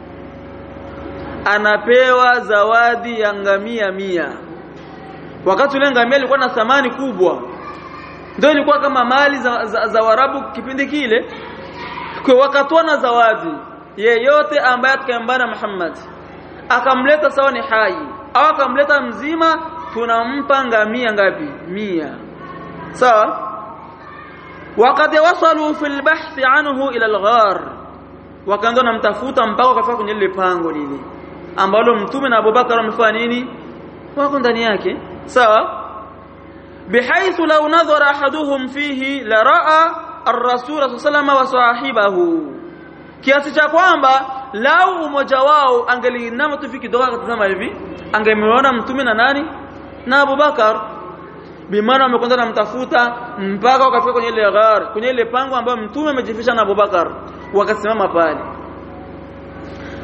Speaker 1: anapewa zawadi ya ngamia mia. Wakati yule ngamia ilikuwa na thamani kubwa, ndio ilikuwa kama mali za, za, za Warabu kipindi kile. Kwa wakatoa na zawadi, yeyote ambaye atakayembana Muhammad akamleta sawa ni hai au akamleta mzima, tunampa ngamia ngapi? Mia, sawa. Waqad wasalu fil bahth anhu ila al-ghar, wakaanza namtafuta mpaka wakafika kwenye ile pango lile ambalo Mtume na Abubakar wamefanya nini? Wako ndani yake, sawa. Bihaithu law nadhara ahaduhum fihi la raa ar-rasul sallallahu wa sahibahu, kiasi cha kwamba lau mmoja wao angelinama tu kidogo akatazama hivi, angemuona Mtume na nani? Na Abubakar. Bimaana wamekwenda namtafuta mpaka wakafika kwenye ile ghar, kwenye ile pango ambayo Mtume amejifisha na Abubakar, wakasimama pale.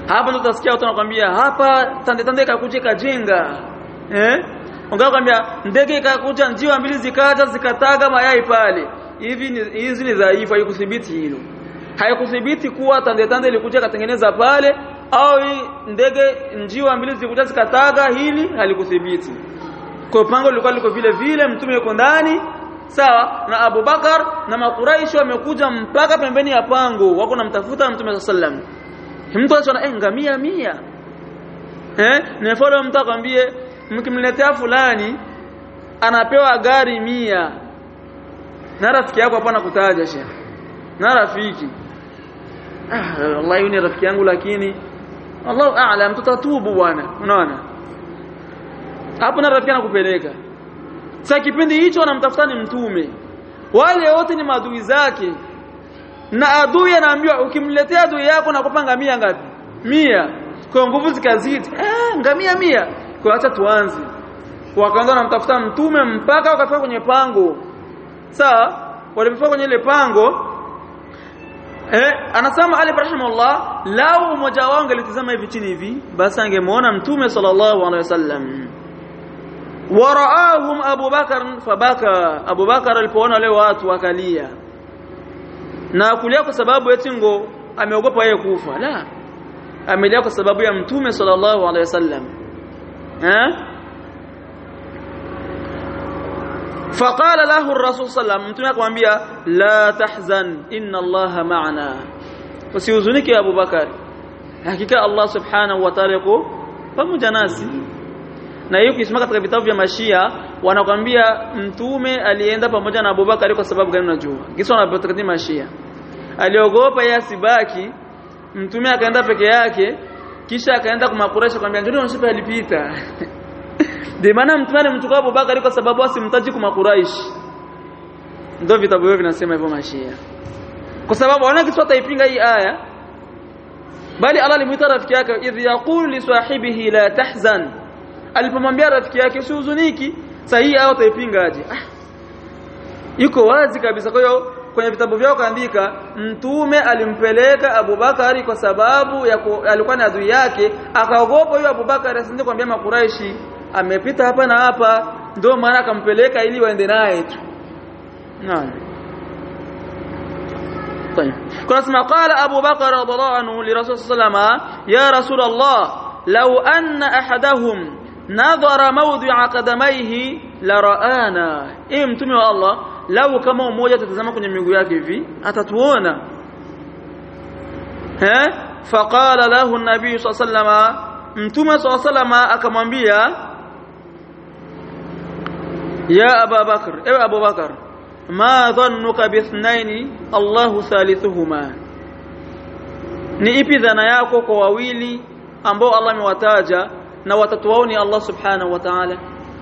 Speaker 1: Hapa ndo utasikia watu wanakuambia hapa tande tande kakuja kajenga. Eh? Ungakwambia ndege ikakuja njiwa mbili zikaja zikataga mayai pale. Hivi hizi ni dhaifu, haikuthibiti hilo. Haikuthibiti kuwa tande tande ilikuja katengeneza pale au ndege njiwa mbili zikuja zikataga, hili halikuthibiti. Kwa pango lilikuwa liko vile vile, mtume yuko ndani, sawa, na Abu Bakar na Makuraishi wamekuja mpaka pembeni ya pango, wako namtafuta mtume sallallahu alaihi wasallam. Mtu anasema eh ngamia mia. Eh? Ni folo mtu akwambie mkimletea fulani anapewa gari mia. Na rafiki yako hapa nakutaja sheikh. Na rafiki. Ah, wallahi yuni rafiki yangu lakini Allahu a'lam, tutatubu bwana. Unaona? Hapo na rafiki anakupeleka. Sasa kipindi hicho anamtafuta ni mtume. Wale wote ni maadui zake. Na adui anaambiwa ukimletea adui yako nakupa ngamia ngapi? Mia. Kwa nguvu zikazidi. Eh, ngamia mia. Kwa acha tuanze. Wakaanza namtafuta mtume mpaka wakafika kwenye pango. Sawa? Walipofika kwenye ile pango, eh, anasema Ali rahimahullah, lau mmoja wao angelitazama hivi chini hivi, basi angemuona mtume sallallahu alaihi wasallam. Waraahum Abu Bakar fabaka. Abu Bakar alipoona wale watu wakalia. Na kulia kwa sababu eti ngo ameogopa yeye kufa. La. Amelia kwa sababu ya mtume sallallahu alaihi wasallam. Eh? Faqala lahu ar-rasul sallam, mtume akamwambia la tahzan inna Allaha ma'ana. Usihuzunike Abu Bakar. Hakika Allah subhanahu wa ta'ala yuko pamoja nasi. Na hiyo kisema katika vitabu vya Mashia wanakuambia mtume alienda pamoja na Abu Bakar kwa sababu gani unajua? Kisa wanapotakati Mashia. Aliogopa yeye asibaki, mtume akaenda peke yake, kisha akaenda kwa Makuraishi akamwambia njoo nisipe alipita. Ndio maana mtume alimchukua Abu Bakar kwa sababu asimtaji kwa Makuraishi. Ndio vitabu hivyo vinasema hivyo Mashia. Kwa sababu wana kiswa taipinga hii aya. Bali Allah alimuita rafiki yake idh yaqulu li sahibihi la tahzan. Alipomwambia rafiki yake usihuzuniki, sahihi au taipinga aje? Ah. Yuko wazi kabisa. Kwa hiyo kwenye vitabu vyao kaandika mtume alimpeleka Abu Bakari kwa sababu ya ku, alikuwa na adui yake, akaogopa huyo Abu Bakari asinde kumwambia Makuraishi amepita hapa na hapa, ndio maana akampeleka ili waende naye tu. Naam. طيب. كما قال ابو بكر رضي الله عنه لرسول صلى الله عليه وسلم يا رسول الله لو ان احدهم نظر موضع قدميه لرانا. ايه mtume wa Allah, lau kama mmoja atatazama kwenye miguu yake hivi atatuona. Eh? Faqala lahu an-nabii sallallahu alayhi wasallam, mtume sallallahu alayhi wasallam akamwambia ya Abu Bakr, ewe Abu Bakr, ma dhannuka bi ithnaini Allahu thalithuhuma. Ni ipi dhana yako kwa wawili ambao Allah amewataja na watatu wao ni Allah subhanahu wa ta'ala?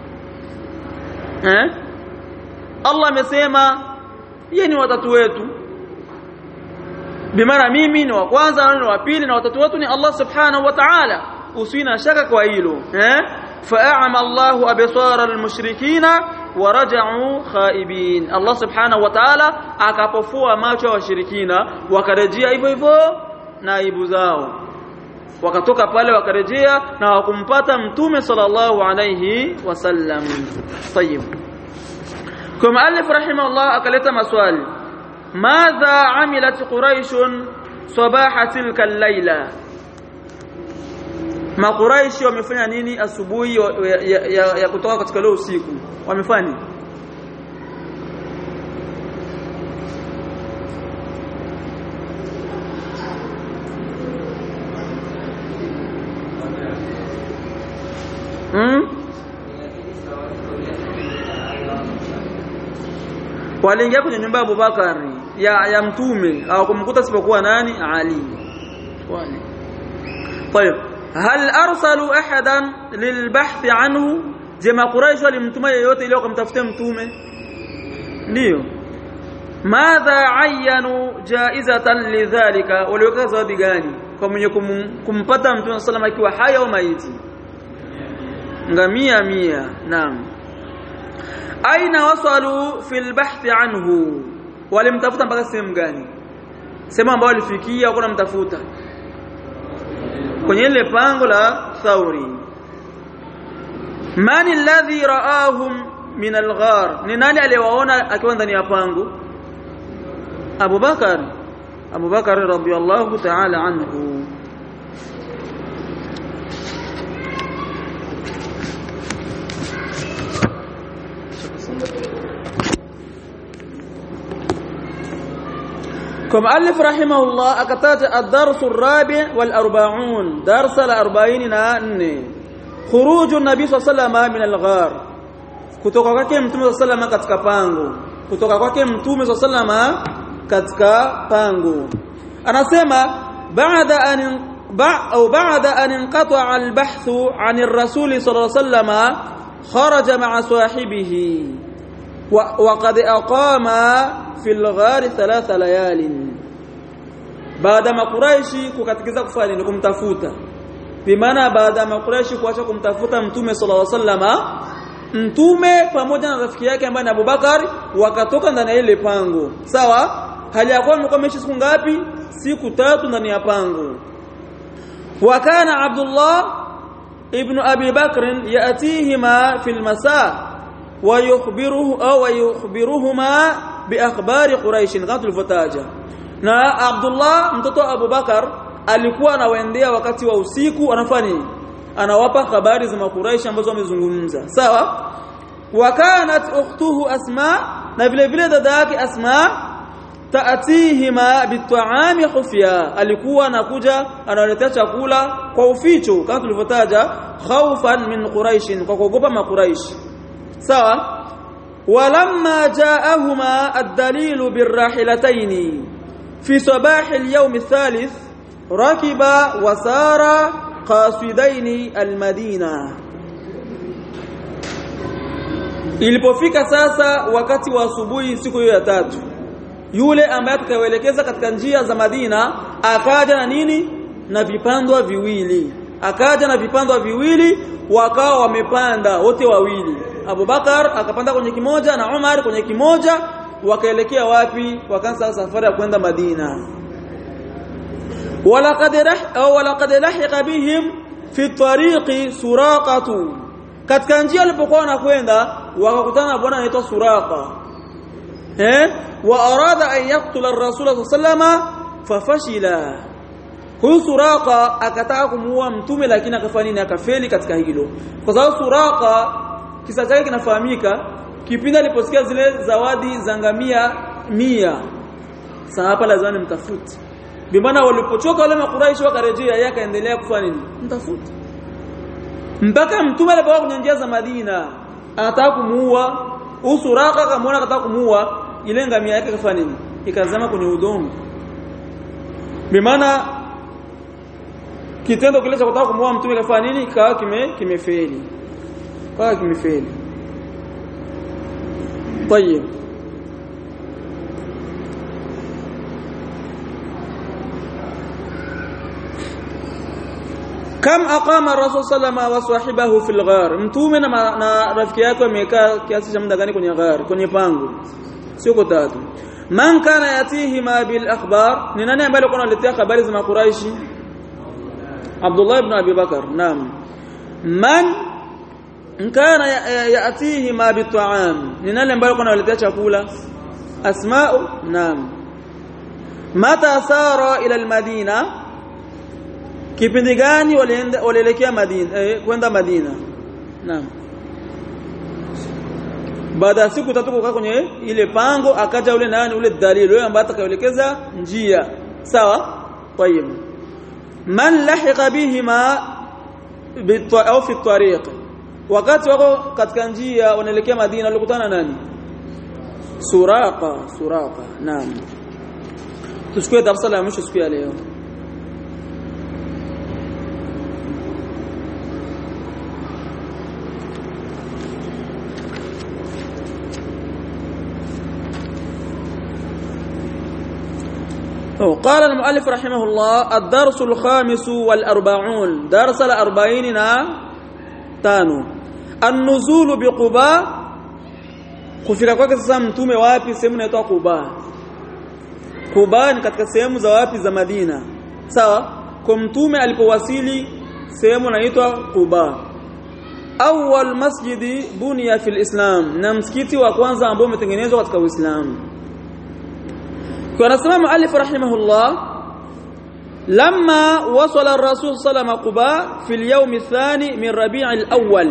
Speaker 1: Eh? Allah amesema yeye ni watatu wetu. Bimaana mimi ni wa kwanza na wa pili na watatu wetu ni Allah subhanahu wa ta'ala. Usina shaka kwa hilo. Eh? Fa'ama Allahu absara al-mushrikina wa raja'u khaibin. Allah subhanahu wa ta'ala akapofua macho ya washirikina wakarejea hivyo hivyo na aibu zao. Wakatoka pale wakarejea na wakumpata mtume sallallahu alayhi wasallam. Tayyib. Kama alif rahimahullah akaleta maswali. Madha amilat Quraish sabaha tilka al-laila? Makuraishi wamefanya nini asubuhi ya, ya, ya, ya kutoka katika leo usiku? Wamefanya Hmm? Waliingia kwenye nyumba ya Abubakar ya ya mtume au kumkuta sipokuwa nani? Ali. Wali. Tayeb, hal arsalu ahadan lilbahth anhu? Jamaa Quraish walimtuma yeyote ili wakamtafute mtume? Ndio. Madha ayanu jaizatan lidhalika? Waliweka zawadi gani kwa mwenye kumpata mtume sallallahu akiwa hai au maiti? Ngamia mia. Naam. Aina wasalu fil bahth anhu? Walimtafuta mpaka sehemu gani? Sehemu ambayo walifikia wako namtafuta. kwenye ile pango la Thauri. Man alladhi ra'ahum min al-ghar, ni nani aliyewaona akiwa ndani ya pango? Abu Bakar Abu Bakar radhiyallahu ta'ala anhu. كما ألف رحمه الله أكتات الدرس الرابع والأربعون درس الأربعين ناني خروج النبي صلى الله عليه وسلم من الغار kutoka kwake mtume صلى الله عليه وسلم katika pango kutoka kwake mtume صلى الله عليه وسلم katika pango anasema baada an au baada an inqata al-bahth an ar-rasul sallallahu alayhi wasallam kharaja ma'a sahibihi wa qad aqama fil ghar thalatha layalin. Baada makuraishi kukatikiza kufanya ni kumtafuta, bimaana baada makuraishi kuacha kumtafuta mtume sallallahu alayhi wasallam, mtume pamoja na rafiki yake ambaye ni Abu Bakar wakatoka ndani ya ile pango. Sawa, hali ya kuwa mkomesha siku ngapi? Siku tatu ndani ya pango. Wa kana Abdullah ibn Abi Bakr yatihima fil masa wa yukhbiruhu au yukhbiruhuma bi akhbari Quraish, kama tulivyotaja. Na Abdullah mtoto wa Abu Bakar alikuwa anawaendea wakati wa usiku, anafanya nini? Anawapa habari za Quraish ambazo wamezungumza. Sawa. Wa kanat ukhtuhu Asma, na vile vile dada yake Asma taatihima bit'ami khufya, alikuwa anakuja anawaletea chakula kwa uficho kama tulivyotaja, khaufan min Quraish, kwa kuogopa makuraish. Sawa. ولما جاءهما الدليل بالراحلتين في صباح اليوم الثالث ركب وسار قاصدين المدينة. Ilipofika sasa wakati wa asubuhi siku hiyo ya tatu, yule ambaye atakayeelekeza katika njia za Madina akaja na nini? Na vipandwa viwili. Akaja na vipandwa viwili, wakawa wamepanda wote wawili. Abu Bakar akapanda kwenye kimoja na Umar kwenye kimoja, wakaelekea wapi? Wakaanza safari ya kwenda Madina. walaqad rah au walaqad lahiqa bihim fi tariqi suraqatu, katika njia walipokuwa wanakwenda wakakutana na bwana anaitwa Suraqa. eh wa arada an yaqtula ar-rasul sallallahu alayhi wasallam fafashila. Huyu Suraqa akataka kumuua mtume, lakini akafanya nini? Akafeli katika hilo, kwa sababu Suraqa kisa chake kinafahamika. Kipindi aliposikia zile zawadi za ngamia mia, sasa hapa lazima mtafute. Bimaana walipochoka wale makuraishi wakarejea, yeye akaendelea kufanya nini? Mtafute. Mpaka mtume alipokuwa kwenye njia za Madina anataka kumuua, Usuraqa akamwona akataka kumuua, ile ngamia yake kafanya nini? Ikazama kwenye udongo. Bimaana kitendo kile cha kutaka kumuua mtume kafanya nini? Ikawa kime kimefeli. Kwa kimefeli. طيب كم اقام الرسول صلى الله عليه وسلم وصاحبه في الغار, mtume na rafiki yake wamekaa kiasi cha muda gani kwenye ghar, kwenye pango? Siku tatu. Man kana yatihima bil akhbar, ni nani ambaye alikuwa analetea habari za Quraishi? Abdullah ibn Abi Bakar. Naam. Man kana yatihima bit'am, ni nani ambaye alikuwa analetea chakula? Asma'u. Naam. Mata sara ila al-Madina, kipindi gani walienda walielekea Madina eh, kwenda Madina? Naam. Baada ya siku tatu kukaa kwenye ile pango, akaja yule nani, ule dalili yule ambaye atakayoelekeza njia. Sawa. Tayeb. Man lahiqa bihima bit'a au fi tariq, wakati wako katika njia wanaelekea Madina walikutana nani? Suraqa. Suraqa. Naam. Tuchukue darasa la mwisho siku ya leo. قال المؤلف رحمه الله الدرس الخامس والأربعون, درس الأربعين تانو. النزول بقباء, kufika kwake sasa mtume wapi? Sehemu inaitwa Quba. Quba ni katika sehemu za wapi? Za Madina. Sawa. kwa mtume alipowasili sehemu inaitwa Quba. Awwal masjidi buniya fil Islam, na msikiti wa kwanza ambao umetengenezwa katika Uislamu. Kwa anasema muallif rahimahullah, lamma wasala ar-rasul sallallahu Quba fi al-yawm ath-thani min Rabi' al-awwal,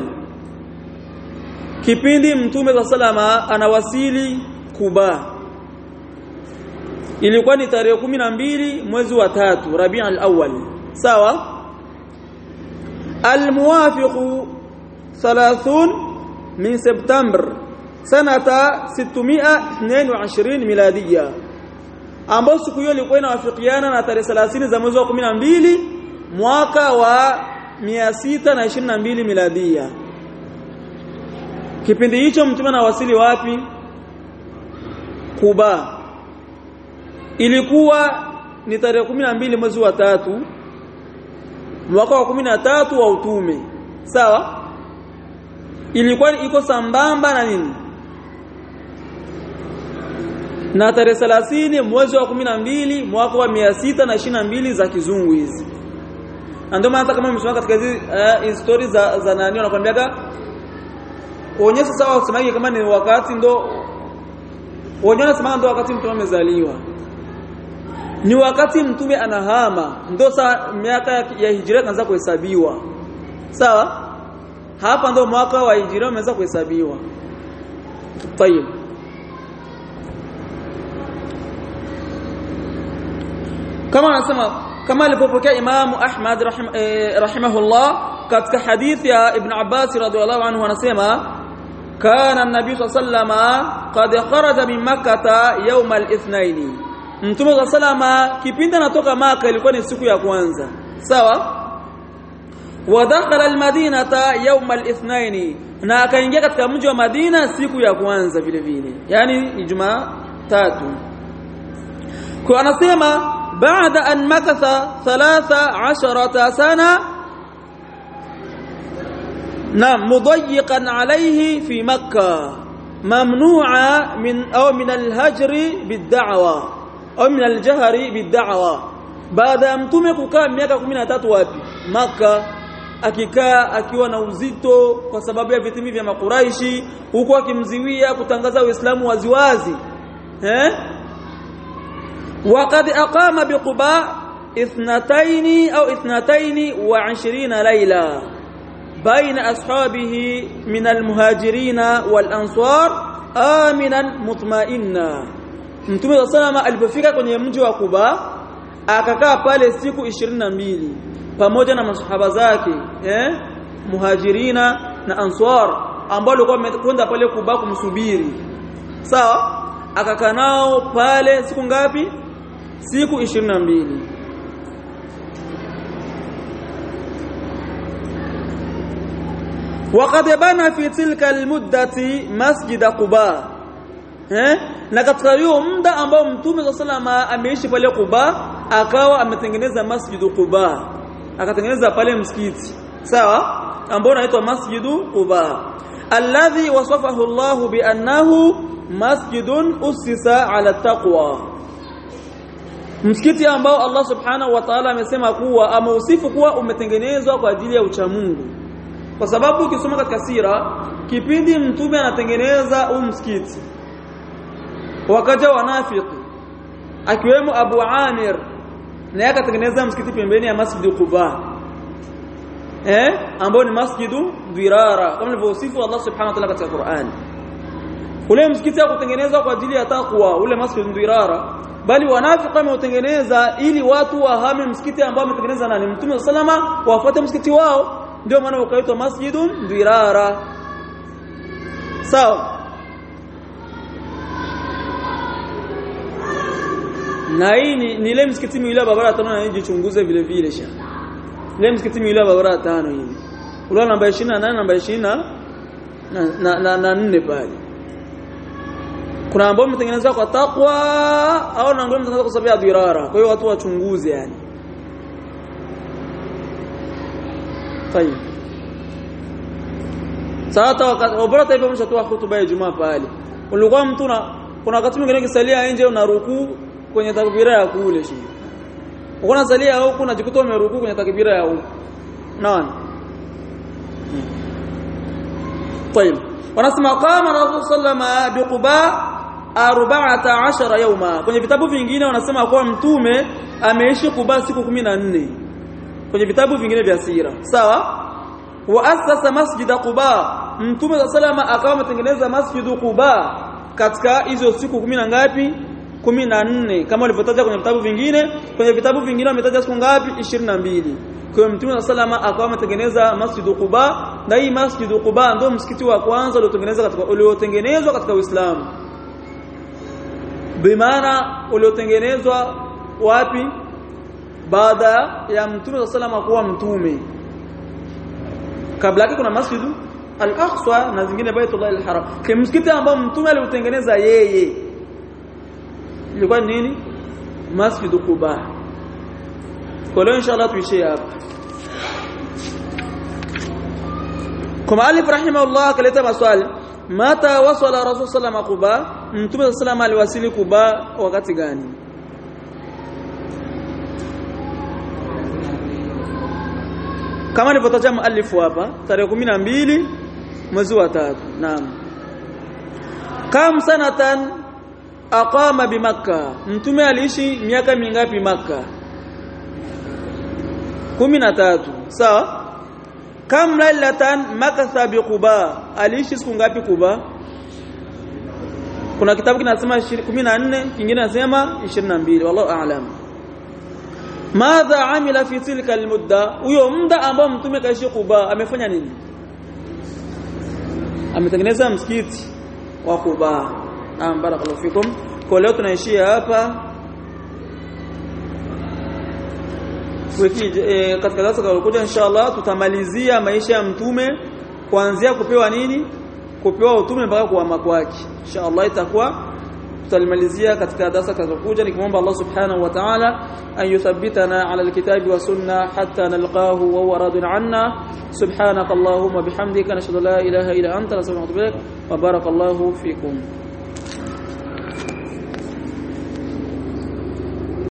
Speaker 1: kipindi mtume sallallahu anawasili Quba ilikuwa ni tarehe kumi na mbili mwezi wa tatu Rabi' al-awwal, sawa. Al-muwafiq thalathun min September sanata sitmia اثنين وعشرين miladia, ambao siku hiyo ilikuwa inawafikiana na tarehe thelathini za mwezi wa kumi na mbili mwaka wa mia sita na ishirini na mbili miladia. Kipindi hicho mtume anawasili wapi? Quba. Ilikuwa ni tarehe kumi na mbili mwezi wa tatu mwaka wa kumi na tatu wa utume, sawa. Ilikuwa iko sambamba na nini na tarehe thelathini mwezi wa kumi na mbili mwaka wa mia sita na ishirini na mbili za kizungu hizi. Ndio maana hata kama msoma katika hizi uh, stories za, za nani wanakuambiaga onyesha sawa, usemaje kama ni wakati ndo onyesha sema ndo wakati mtume amezaliwa, ni wakati mtume anahama, ndo saa miaka ya hijra inaanza kuhesabiwa, sawa. Hapa ndo mwaka wa hijra umeanza kuhesabiwa. Tayeb, kama anasema kama alipopokea Imam Ahmad rahim, eh, rahimahullah katika hadithi ya Ibn Abbas radhiallahu anhu, anasema kana an-nabiy sallallahu alayhi wasallam qad kharaja min makkah yawm al-ithnain, mtume sallallahu kipindi anatoka Makkah ilikuwa ni siku ya kwanza, sawa. Wa dakhala al-madinata yawm al-ithnain, na akaingia katika mji wa Madina siku ya kwanza vile vile, yani Ijumaa tatu. Kwa anasema baada an makatha thalatha asharata sana na mudayyiqan alayhi fi Makkah mamnu'a min aw min al-hajri bid-da'wa aw min al-jahri bid-da'wa. Baada ya mtume kukaa miaka kumi na tatu wapi? Makkah, akikaa akiwa na uzito kwa sababu ya vitimi vya Makuraishi, huko akimziwia kutangaza Uislamu waziwazi, eh وقد أقام بقباء اثنتين أو اثنتين وعشرين ليلة بين أصحابه من المهاجرين والأنصار آمنا مطمئنا. Mtume صلى الله عليه وسلم alipofika kwenye mji wa Quba akakaa pale siku ishirini na mbili pamoja na masahaba zake, eh muhajirina na ansar ambao walikuwa wamekwenda pale Quba kumsubiri, sawa. Akakaa nao pale siku ngapi? Siku ishirini na mbili. Waqad bana fi tilka almuddati masjid Quba, eh na katika hiyo muda ambao mtume sallallahu ameishi pale Quba akawa ametengeneza masjid Quba, akatengeneza pale msikiti, sawa, ambao unaitwa masjid Quba, alladhi wasafahu Allah bi annahu masjidun usisa ala taqwa, msikiti ambao Allah subhanahu wa ta'ala amesema kuwa ameusifu kuwa umetengenezwa kwa ajili ya uchamungu. Kwa sababu ukisoma katika sira kipindi mtume anatengeneza huu msikiti, wakaja wanafiki akiwemo Abu Amir, na akatengeneza msikiti pembeni ya Masjid Quba, eh ambao ni Masjidu Dirara kama alivyosifu Allah subhanahu wa ta'ala katika Qur'an. Ule msikiti hakutengenezwa kwa ajili ya takwa, ule Masjid Dirara, bali wanafiki wameutengeneza ili watu wahame msikiti ambao ametengeneza nani? Mtume sallama, wafuate msikiti wao, ndio maana ukaitwa Masjidun Dirara, sawa. Na hii ni ile msikiti miwili barabara tano, na nijichunguze vile vile sha ile msikiti miwili barabara tano hivi, ule namba ishirini na nane namba ishirini na na na nne pale. Kuna ambao mtengeneza kwa takwa au na ngoma mtengeneza kwa sababu ya dirara. Kwa hiyo watu wachunguze yani. Tayeb. Sasa wakati ubora taifa mshatoa hutuba ya Ijumaa pale. Ulikuwa mtu na kuna wakati mwingine kisalia nje una rukuu kwenye takbira ya kule shi. Ukona zalia huku unajikuta umerukuu kwenye takbira ya huku. Naona. طيب. Wanasema kama Rasul sallama biquba arba'ata ashara yawma. Kwenye vitabu vingine wanasema kwa mtume ameishi Quba siku kumi na nne. Kwenye vitabu vingine vya sira. Sawa? Wa asasa masjid Quba. Mtume sallama akawa ametengeneza masjid Quba katika hizo siku kumi na ngapi? kumi na nne kama walivyotaja kwenye vitabu vingine. Kwenye vitabu vingine wametaja siku ngapi? ishirini na mbili. Kwa Mtume sallama akawa ametengeneza Masjid Quba, na hii Masjid Quba ndio msikiti wa kwanza uliotengenezwa katika uliotengenezwa katika Uislamu. Bimaana uliotengenezwa wapi? Baada ya Mtume sallama kuwa mtume. Kabla yake kuna Masjid Al-Aqsa na zingine Baitullah Al-Haram. Kwa msikiti ambao Mtume aliutengeneza yeye ilikuwa nini? Masjid Quba. Kwa leo inshallah tuishie hapa. Kama alif rahimahullah akaleta maswali, mata wasala Rasul sallallahu Quba? Mtume sallallahu aliwasili Quba wakati gani? Kama nilivyotaja muallifu hapa, tarehe kumi na mbili mwezi wa tatu. Naam. Kam sanatan aqama bi Makkah? Mtume aliishi miaka mingapi Makkah? kumi na tatu. Sawa? Kam lailatan makatha bi Quba? Aliishi siku ngapi Quba? Kuna kitabu kinasema kumi na nne, kingine nasema ishirini na mbili. Wallahu a'lam. Madha amila fi tilka almudda? Huyo muda ambao mtume kaishi Quba amefanya nini? Ametengeneza msikiti wa Quba. Naam, barakallahu fikum. Kwa leo tunaishia hapa. Wiki e, katika darasa linalokuja inshallah tutamalizia maisha ya mtume kuanzia kupewa nini? Kupewa utume mpaka kuhama kwake. Inshallah itakuwa tutalimalizia katika darasa linalokuja, nikimwomba Allah subhanahu wa ta'ala an yuthabbitana ala alkitabi wa sunna hatta nalqahu wa huwa radin anna. Subhanakallahumma bihamdika nashhadu la ilaha illa anta nastaghfiruka wa natubu ilaik wa barakallahu fikum.